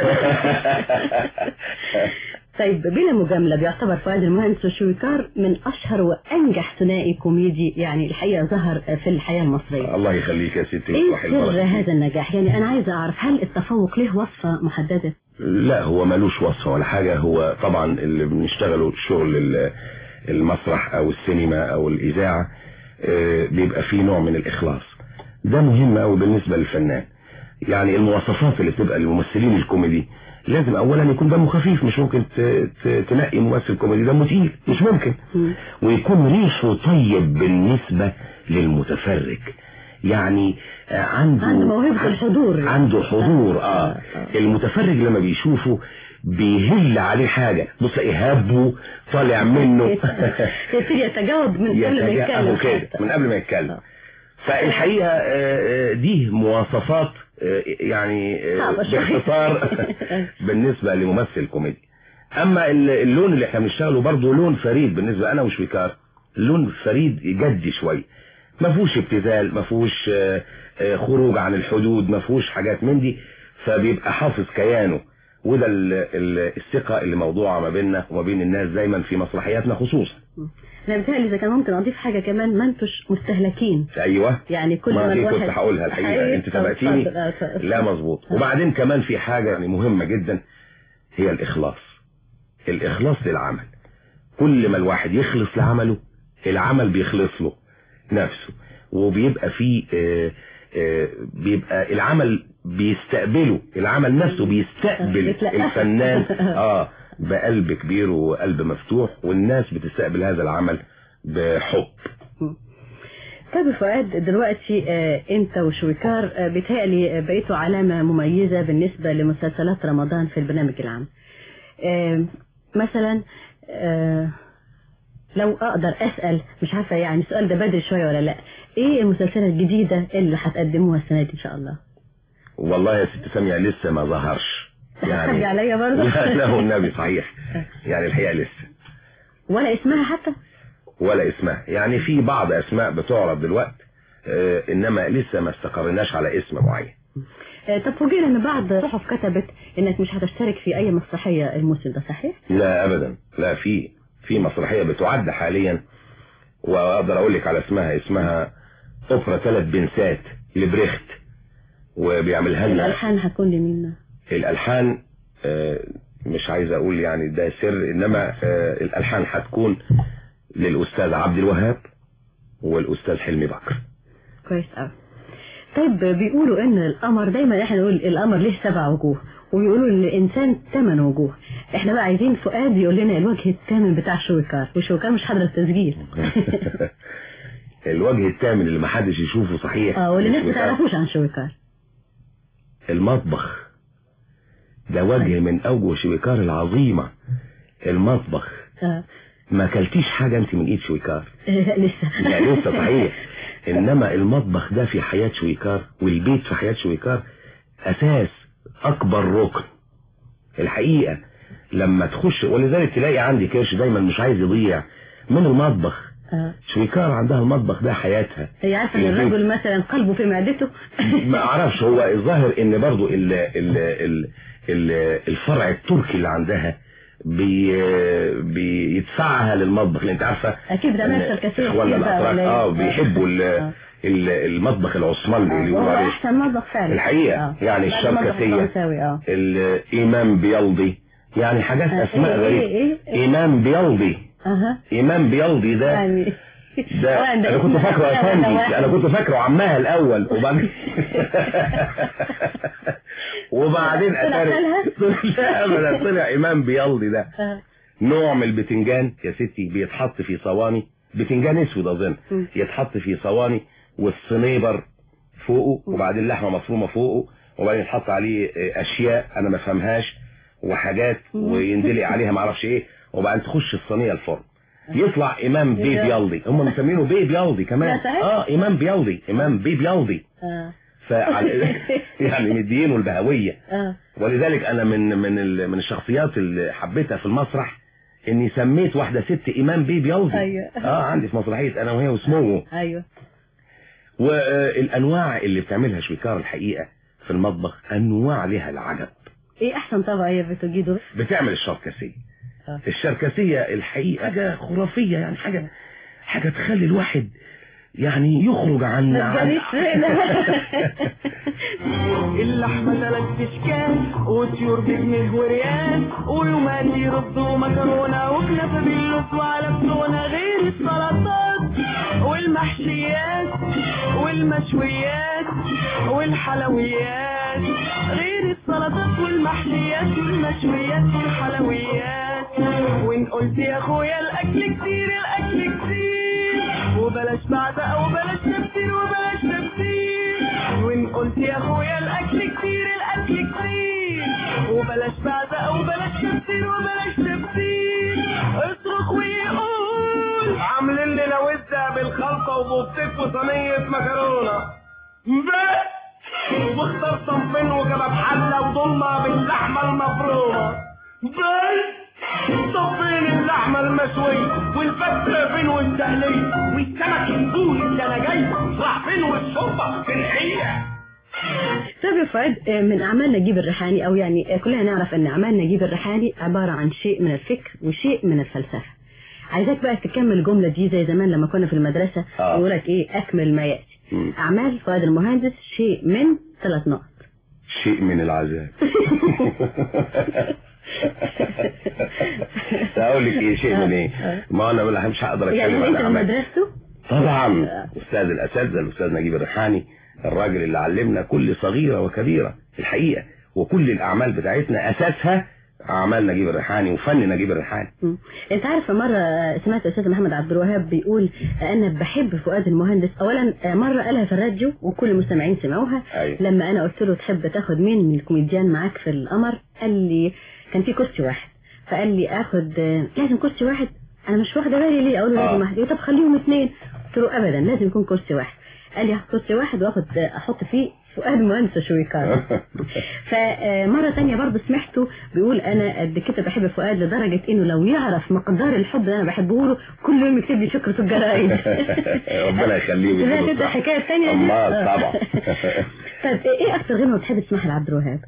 طيب بلا مجامله، بيعتبر فؤاد المهندس وشويكار من اشهر وانجح ثنائي كوميدي يعني الحقيقه ظهر في الحياه المصريه. الله يخليك يا ستي. ايه سر هذا النجاح؟ يعني انا عايزه اعرف هل التفوق له وصفه محدده؟ لا هو ملوش وصفه ولا حاجه. هو طبعا اللي بنشتغله شغل المسرح او السينما او الاذاعه بيبقى فيه نوع من الاخلاص، ده مهم قوي بالنسبه للفنان. يعني المواصفات اللي بتبقى للممثلين الكوميدي لازم اولا يكون دمه خفيف، مش ممكن تنقي ممثل كوميدي دمه تقيل، مش ممكن. ويكون ريحه طيب بالنسبه للمتفرج، يعني عنده عنده موهبه الحضور، عنده حضور. اه المتفرج لما بيشوفه بيهل عليه حاجه، بص ايهابه طالع منه يبتدي يتجاوب من قبل ما يتكلم كده، من قبل ما يتكلم. فالحقيقه دي مواصفات يعني باختصار بالنسبه لممثل كوميدي. اما اللون اللي احنا بنشتغله برضه لون فريد بالنسبه انا وشويكار، لون فريد جدي شويه، ما فيهوش ابتذال، ما فيهوش خروج عن الحدود، ما فيهوش حاجات من دي، فبيبقى حافظ كيانه. وده الثقه اللي موضوعه ما بيننا وما بين الناس دايما في مسرحياتنا خصوصا. انا بتهيألي اذا كان ممكن اضيف حاجه كمان، ما انتوش مستهلكين. ايوه يعني كل ما ما الواحد كنت هقولها الحقيقه انت تابعتيني. لا مظبوط. وبعدين كمان في حاجه يعني مهمه جدا، هي الاخلاص. الاخلاص للعمل، كل ما الواحد يخلص لعمله العمل بيخلص له نفسه، وبيبقى فيه آآ آآ بيبقى العمل بيستقبله، العمل نفسه بيستقبل الفنان اه بقلب كبير وقلب مفتوح، والناس بتستقبل هذا العمل بحب. طيب فؤاد، دلوقتي آه انت وشويكار آه بيتهيألي بقيتوا علامة مميزة بالنسبة لمسلسلات رمضان في البرنامج العام. آه مثلا آه لو اقدر اسأل، مش عارفة يعني السؤال ده بدري شوية ولا لا، ايه المسلسلات الجديدة اللي هتقدموها السنة دي ان شاء الله؟ والله يا ست سامية لسه ما ظهرش يعني عليا برضه. لا لا والنبي صحيح، يعني الحقيقة لسه ولا اسمها حتى ولا اسمها، يعني في بعض اسماء بتعرض دلوقتي آه انما لسه ما استقرناش على اسم معين. آه طب فوجئنا ان بعض الصحف كتبت انك مش هتشترك في اي مسرحية الموسم ده، صحيح؟ لا ابدا، لا في في مسرحية بتعد حاليا، واقدر اقول لك على اسمها، اسمها اوبرا ثلاث بنسات لبريخت، وبيعملها لنا. الالحان هتكون لمين؟ الالحان آه مش عايز اقول يعني ده سر، انما آه الالحان هتكون للاستاذ عبد الوهاب والاستاذ حلمي بكر. كويس قوي. طيب بيقولوا ان القمر، دايما احنا نقول القمر ليه سبع وجوه، وبيقولوا ان الانسان ثمان وجوه. احنا بقى عايزين فؤاد يقول لنا الوجه الثامن بتاع شويكار، وشويكار مش حاضر التسجيل. الوجه الثامن اللي ما حدش يشوفه صحيح، اه واللي الناس ما تعرفوش عن شويكار، المطبخ ده وجه من اوجه شويكار العظيمة. المطبخ اه ما كلتيش حاجة انت من ايد شويكار؟ لسه لا لسه صحيح. انما المطبخ ده في حياة شويكار، والبيت في حياة شويكار اساس، اكبر ركن الحقيقة. لما تخش، ولذلك تلاقي عندي كرش دايما مش عايز يضيع من المطبخ. اه شويكار عندها المطبخ ده حياتها. هي عارفه ان الرجل مثلا قلبه في معدته. ما اعرفش، هو الظاهر ان برضو ال ال ال ال الفرع التركي اللي عندها بي بيدفعها للمطبخ، لان انت عارفه اكيد ده نفس الكثير ولا الاتراك اه بيحبوا المطبخ العثماني اللي بيقولوا عليه احسن مطبخ فعلا الحقيقه. آه. يعني الشركسيه، الامام بيلضي، يعني حاجات اسماء غريبه. إيه إيه؟ امام بيلضي. اها امام بيلضي ده يعني ده انا كنت فاكره افندي، انا كنت فاكره عمها الاول، وبعدين وبعدين طلع طلع امام بيلضي ده نوع من البتنجان يا ستي، بيتحط في صواني، بتنجان اسود اظن، يتحط في صواني والصنيبر فوقه، وبعدين لحمه مفرومه فوقه، وبعدين يتحط عليه اشياء انا ما فهمهاش وحاجات، ويندلق عليها ما اعرفش ايه، وبعدين تخش الصينيه الفرن. يطلع امام بيه بيالدي، هم مسمينه بيه بيالدي كمان. اه امام بيالدي، امام بيه بيالدي. اه يعني مدينه البهويه. اه ولذلك انا من من من الشخصيات اللي حبيتها في المسرح اني سميت واحده ست امام بيه بيالدي. ايوه اه عندي في مسرحيه انا وهي وسموه. ايوه. والانواع اللي بتعملها شويكار الحقيقه في المطبخ انواع لها العجب. ايه احسن طبق هي بتجيده؟ بتعمل الشركسيه. آه. الشركسيه الحقيقه حاجه خرافيه، يعني حاجه حاجه تخلي الواحد يعني يخرج عن عن اللحمه ثلاث اشكال وطيور بجنيه وريال ويوماتي رز ومكرونه وكنافه باللوز وعلى بتونه، غير السلطات والمحشيات والمشويات والحلويات، غير السلطات والمحشيات والمشويات والحلويات. وان قلت يا اخويا الاكل كتير الاكل كتير وبلاش بعزق وبلاش تفسير وبلاش تفسير. وان قلت يا اخويا الاكل كتير الاكل كتير وبلاش بعزق وبلاش تفسير وبلاش تفسير. اصرخ ويقول عاملين لنا وزة بالخلطة وبوفتيك وصينية مكرونة بس، واختار صنفين وكباب حلة وضمة باللحمة المفرومة بس. طب فين اللحمة المشوية والفتة فين والتقلية والسمك البوري اللي انا جاي راح فين والشوربة في الحقيقة؟ طيب يا فؤاد، من اعمال نجيب الريحاني او يعني كلنا نعرف ان اعمال نجيب الريحاني عبارة عن شيء من الفكر وشيء من الفلسفة. عايزاك بقى تكمل الجملة دي زي زمان لما كنا في المدرسة يقول لك ايه اكمل ما يأتي. م. اعمال فؤاد المهندس شيء من ثلاث نقط. شيء من العذاب. اقول لك ايه شيء من ايه؟ ما انا مش هقدر اتكلم يعني عن انت من مدرسته؟ طبعا استاذ الاساتذه الاستاذ نجيب الريحاني، الراجل اللي علمنا كل صغيره وكبيره الحقيقه، وكل الاعمال بتاعتنا اساسها اعمال نجيب الريحاني وفن نجيب الريحاني. انت عارف مره سمعت الاستاذ محمد عبد الوهاب بيقول انا بحب فؤاد المهندس. اولا مره قالها في الراديو وكل المستمعين سمعوها. أيوة. لما انا قلت له تحب تاخد مين من الكوميديان معاك في القمر، قال لي كان في كرسي واحد، فقال لي اخد لازم كرسي واحد. انا مش واخده بالي ليه، اقول له لازم واحد. طب خليهم اثنين. قلت له ابدا لازم يكون كرسي واحد. قال لي هاخد كرسي واحد واخد احط فيه فؤاد مهندس شويكار. فمرة تانية برضه سمعته بيقول انا قد كده بحب فؤاد لدرجة انه لو يعرف مقدار الحب اللي انا بحبه له كل يوم يكتب لي شكر في الجرايد. ربنا يخليه. سمعت انت الحكاية الثانية دي؟ طبعا. طيب ايه اكتر غنوة بتحب تسمعها لعبد الوهاب؟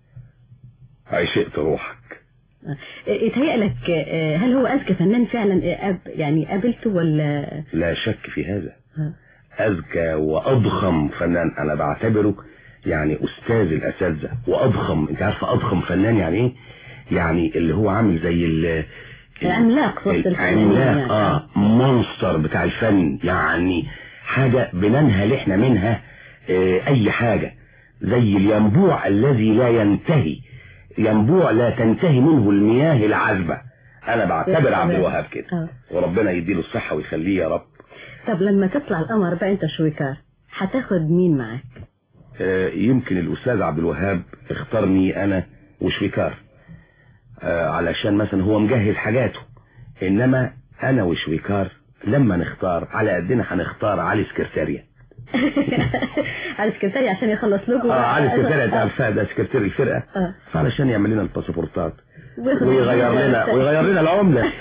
عشقت روحك. يتهيأ لك هل هو اذكى فنان فعلا يعني قابلته ولا؟ لا شك في هذا. أذكى وأضخم فنان، أنا بعتبره يعني أستاذ الأساتذة وأضخم. أنت عارفة أضخم فنان يعني إيه؟ يعني اللي هو عامل زي ال العملاق صوت العملاق آه مونستر بتاع الفن، يعني حاجة بننهل إحنا منها آه أي حاجة، زي الينبوع الذي لا ينتهي، ينبوع لا تنتهي منه المياه العذبة. أنا بعتبر عبد الوهاب كده، وربنا يديله الصحة ويخليه يا رب. طب لما تطلع القمر بقى انت شويكار هتاخد مين معاك؟ آه يمكن الاستاذ عبد الوهاب اختارني انا وشويكار آه علشان مثلا هو مجهز حاجاته، انما انا وشويكار لما نختار على قدنا هنختار علي سكرتاريا. علي سكرتاريا عشان يخلص لكم. اه علي سكرتاريا انت عارفه ده سكرتير الفرقه، آه. فعلشان يعمل لنا الباسبورتات ويغير لنا ويغير لنا العمله.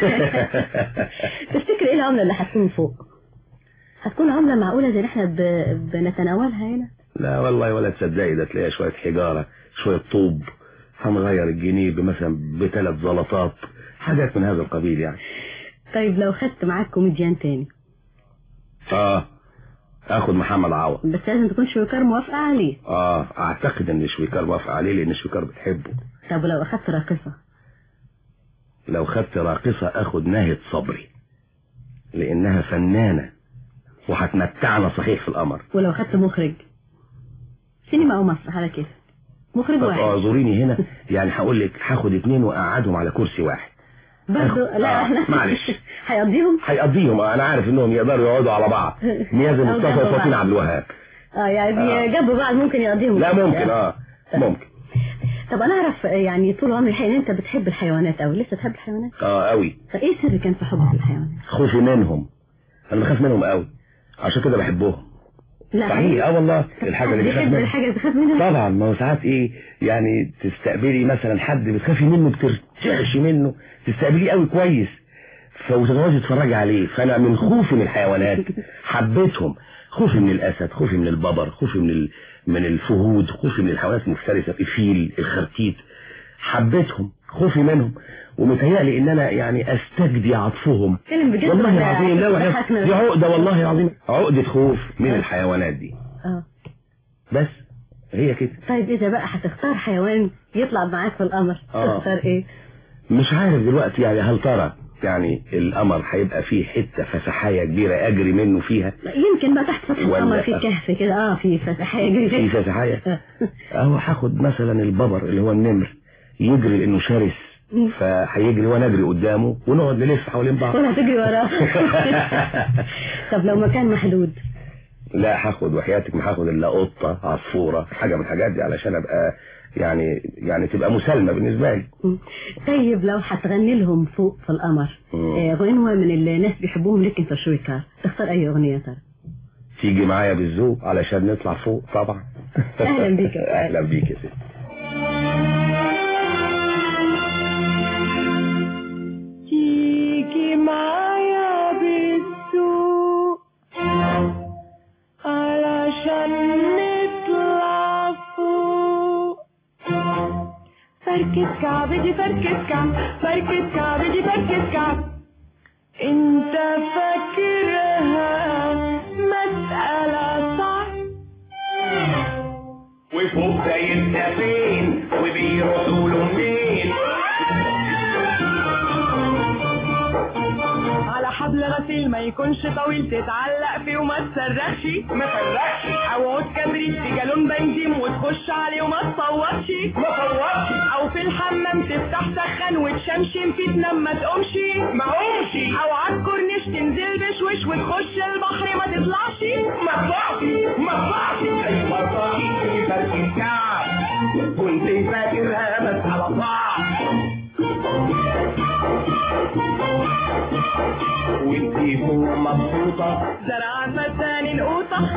تفتكر ايه العمله اللي هتكون فوق؟ هتكون عمله معقوله زي اللي احنا بنتناولها هنا؟ لا والله ولا تصدقي، ده تلاقيها شويه حجاره شويه طوب، هنغير الجنيه مثلا بثلاث زلطات، حاجات من هذا القبيل يعني. طيب لو خدت معاك كوميديان تاني؟ اه اخد محمد عوض، بس لازم تكون شويكار موافقه عليه. اه اعتقد ان شويكار موافقه عليه لان شويكار بتحبه. طب لو اخدت راقصه؟ لو خدت راقصه اخد ناهد صبري لانها فنانه وهتمتعنا صحيح في القمر. ولو خدت مخرج سينما او مسرح على كده مخرج واحد؟ اه زوريني هنا يعني هقول لك هاخد اتنين واقعدهم على كرسي واحد برضه. لا احنا آه معلش هيقضيهم هيقضيهم انا عارف انهم يقدروا يقعدوا على بعض. نيازي مصطفى وفاطين عبد الوهاب اه يعني آه. جنب بعض ممكن يقضيهم. لا ممكن اه ممكن. طب انا اعرف يعني طول عمري حقيقي انت بتحب الحيوانات قوي، لسه بتحب الحيوانات؟ اه قوي. فايه السر كان في حبك للحيوانات؟ خوفي منهم، انا بخاف منهم قوي عشان كده بحبهم. لا صحيح اه والله. الحاجه اللي بخاف منها الحاجه اللي بتخاف منها طبعا. ما هو ساعات ايه يعني تستقبلي مثلا حد بتخافي منه بترتعش منه، تستقبليه قوي كويس فوتتقعدي تتفرجي عليه. فانا من خوفي من الحيوانات حبيتهم. خوفي من الاسد، خوفي من الببر، خوفي من ال... من الفهود، خوفي من الحيوانات المفترسه، الفيل، الخرتيت، حبيتهم، خوفي منهم. ومتهيألي ان انا يعني استجدي عطفهم. والله العظيم لا دي عقده، والله العظيم عقده خوف من الحيوانات دي. اه بس هي كده. طيب اذا بقى هتختار حيوان يطلع معاك في القمر آه. تختار ايه؟ مش عارف دلوقتي يعني هل ترى يعني القمر هيبقى فيه حته فسحايه كبيره اجري منه فيها؟ يمكن بقى تحت سطح القمر في كهف كده اه في فسحايه اجري في فسحايه. اهو هاخد مثلا الببر اللي هو النمر، يجري لانه شرس فهيجري وانا اجري قدامه ونقعد نلف حوالين بعض ولا تجري وراه. طب لو مكان محدود؟ لا هاخد وحياتك ما هاخد الا قطه، عصفوره، حاجه من الحاجات دي علشان ابقى يعني يعني تبقى مسالمه بالنسبه لي. طيب لو هتغني لهم فوق في القمر آه غنوه من الناس بيحبوهم لكن في شويكار، تختار اي اغنيه ترى؟ تيجي معايا بالذوق علشان نطلع فوق طبعا. اهلا بيك. اهلا بيك يا ستي. تيجي معايا بالسوق علشان نطلع فوق. فركة كعب دي فركة كعب، فركة كعب دي فركة كعب، انت فاكرها مسألة صعب. وفوق سايبنا فين وبيروحوا له منين؟ على حبل غسيل ما يكونش طويل تتعلق فيه وما تصرخش ما صرخش. او عود كبريت في جالون بنزين وتخش عليه وما تصوتش ما صوتش. او في الحمام تفتح سخن وتشمشم فيه تنام ما تقومش ما قومش. او عالكورنيش تنزل بشوش وتخش البحر ما تطلعش ما طلعش ما طلعش. ايوه طلعش في فركة كعب كنت فاكرها مسألة صعب. وانتي فوق مبسوطة زرع فتان القوطة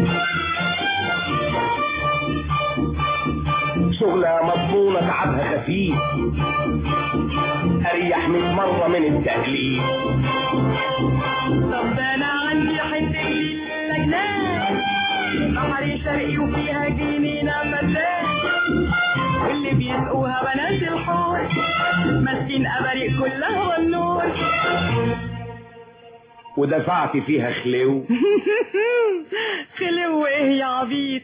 شغلة مضمونة تعبها خفيف اريح مية مرة من التأليف. طب ده انا عندي حتة لجنان بحري شرقي وفيها جنينة فتان واللي بيسقوها بنات الحور ماسكين ابريق كلها والنور ودفعت فيها خلو. خلو ايه يا عبيط؟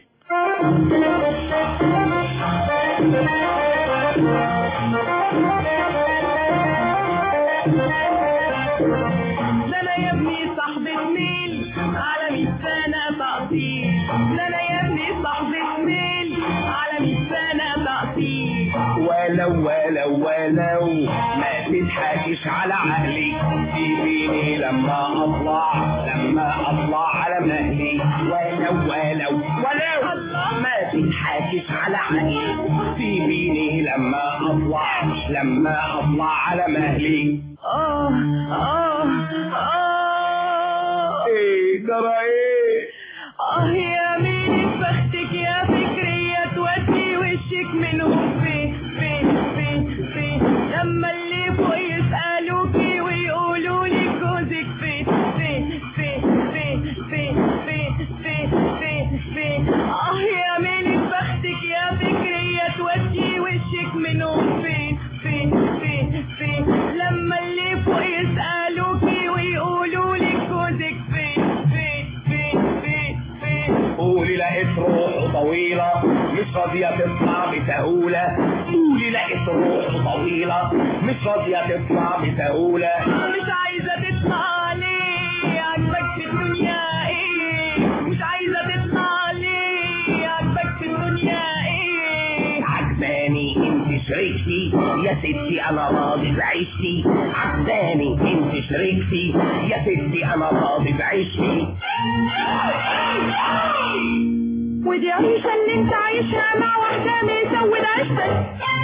لا انا يا ابني صاحبة ميل على مية سنة تقطيع، لا انا يا ابني صاحبة ميل على مية سنة تقطيع. ولو ولو ولو ما تضحكش على عقلي سيبيني لما اطلع لما اطلع على مهلي. ولو ولو ولو ما تضحكش على عقلي سيبيني لما اطلع لما اطلع على مهلي. اه اه اه ايه جرى ايه؟ اه يا مين بختك يا فكرية تودي وشك منهم في في في في لما اللي فوق يسألوكي ويقولوا لي جوزك في في في في في في في في في اه يا مين بختك يا فكرية تودي وشك منهم في في في في لما اللي فوق يسألوكي ويقولوا لي جوزك في في في في في قولي لقيت روحه طويلة مش راضية تطلع بسهولة. قولي لقيت روحه طويلة مش راضية تطلع بسهولة. مش عايزة تطلع ليه عجبك في الدنيا ايه؟ مش عايزة تطلع ليه عجبك في الدنيا ايه؟ عجباني انت شريكتي يا ستي انا راضي بعيشتي. عجباني انت شريكتي يا ستي انا راضي بعيشتي. ودي عيشة اللي انت عايشها مع واحدة مزود عيشتك.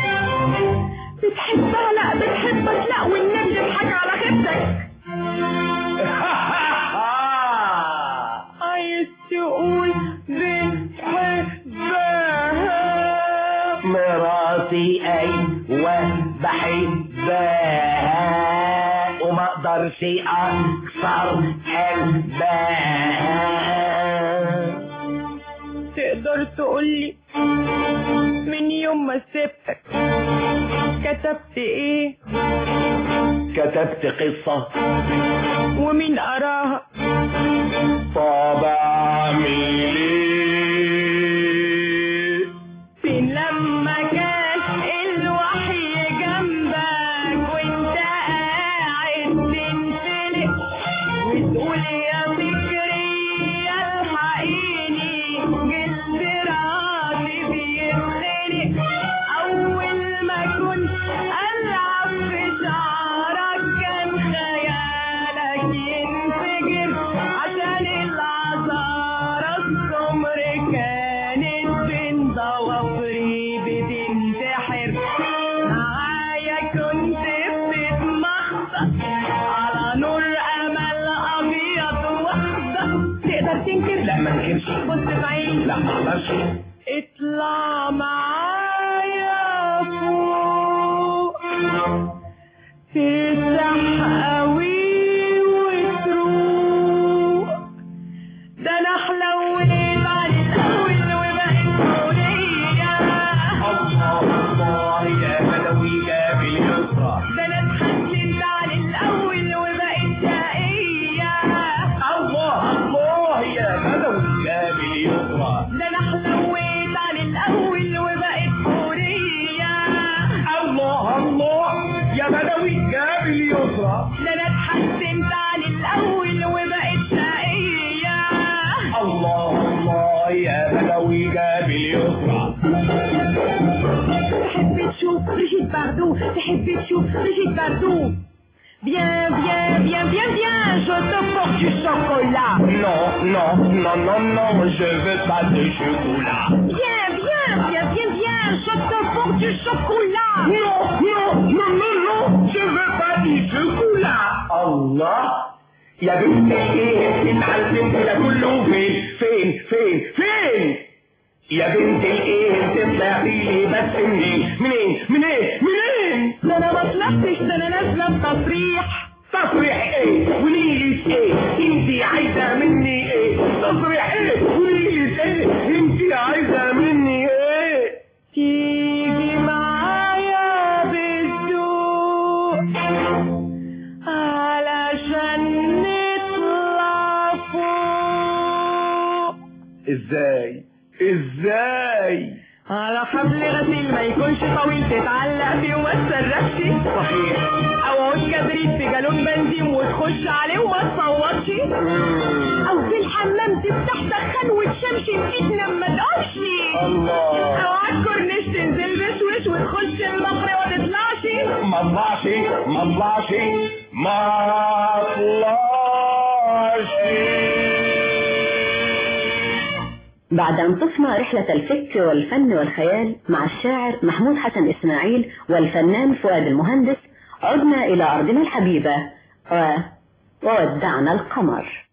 بتحبها لا بتحبك لا والنبي يضحك على خيبتك. عايز تقول بتحبها مراتي ايوه بحبها وما اقدرش اكسر قلبها. تقدر تقولي من يوم ما سبتك كتبت ايه؟ كتبت قصة ومين قراها؟ طب اعمل ايه؟ فين لما كان الوحي جنبك وانت قاعد تنفلق وتقول يا فكري الحقيني جلد راسي بيتخنق. اول ما كنت العب في شعرك كان خيالك ينفجر عشان العذارى السمر كانت بين ضوافري بتنتحر. معايا كنت بتتمخطط على نور امل ابيض واخضر. تقدر تنكر؟ لا ما انكرش. بص في عيني. لا ما اقدرش. اطلع معايا فوق ترتاح قوي وتروق. ده انا حلويت عن الاول وبقيت حورية. الله الله يا بدوي جاب اليسرى. ده انا اتحسنت عن الاول وبقيت شقية. الله الله يا بدوي جاب اليسرى. ده انا حلويت عن الاول وبقيت حورية. الله الله يا بدوي جاب اليسرى. ده انا اتحسنت عن الاول وبقيت شقية. الله الله يا بدوي جاب اليسرى. تحب تشوف بريجيت باردو. تحب تشوف بريجيت باردو. Viens, viens, viens, viens, viens, je te porte du chocolat. Non, non, non, non, non, je veux pas de chocolat. Viens, viens, viens, viens, viens, je te porte du chocolat. Non, non, non, non, non, je veux pas du chocolat. الله يا بنت ايه اتعلمت ده كله فين فين فين فين يا بنت الايه تطلعي لي بس منين منين منين منين؟ ده انا ما طلعتش، ده انا نازله بتصريح. تصريح ايه ونيلة ايه؟ انتي عايزه مني ايه؟ تصريح ايه ونيلة ايه؟ انتي عايزه مني ايه؟ تيجي معايا بالذوق علشان نطلع فوق. ازاي ازاي؟ على حبل غسيل ما يكونش طويل تتعلق فيه وما تسرحش. صحيح. او عود كبريت في جالون بنزين وتخش عليه وما تصوتش. او في الحمام تفتح دخان وتشمشم فيك لما تقفش. الله. او على الكورنيش تنزل بشوش وتخش البحر وما تطلعش. ما اطلعش ما اطلعش ما اطلعش. بعد أن طفنا رحلة الفكر والفن والخيال مع الشاعر محمود حسن إسماعيل والفنان فؤاد المهندس، عدنا إلى أرضنا الحبيبة و... وودعنا القمر.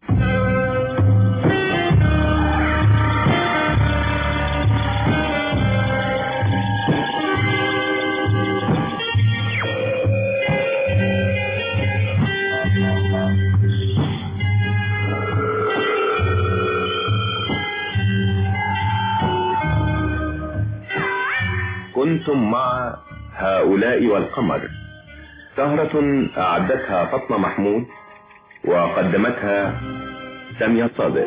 كنتم مع هؤلاء والقمر، سهرة أعدتها فاطمة محمود وقدمتها سامية صادق.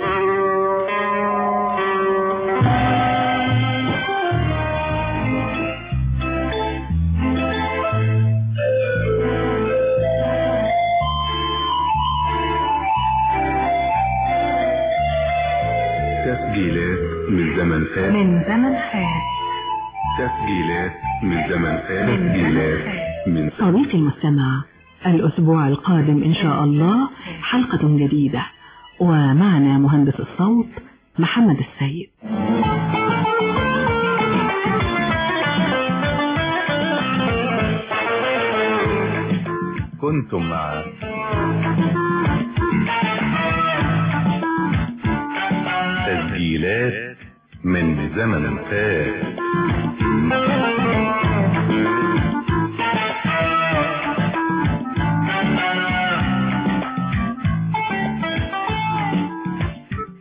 تسجيلات من زمن فات من زمن فات تسجيلات من زمن فات تسجيلات من صديقي المستمع، الأسبوع القادم إن شاء الله حلقة جديدة، ومعنا مهندس الصوت محمد السيد. كنتم مع تسجيلات من زمن فات.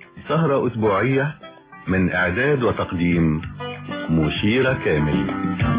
سهرة أسبوعية من إعداد وتقديم مشيرة كامل.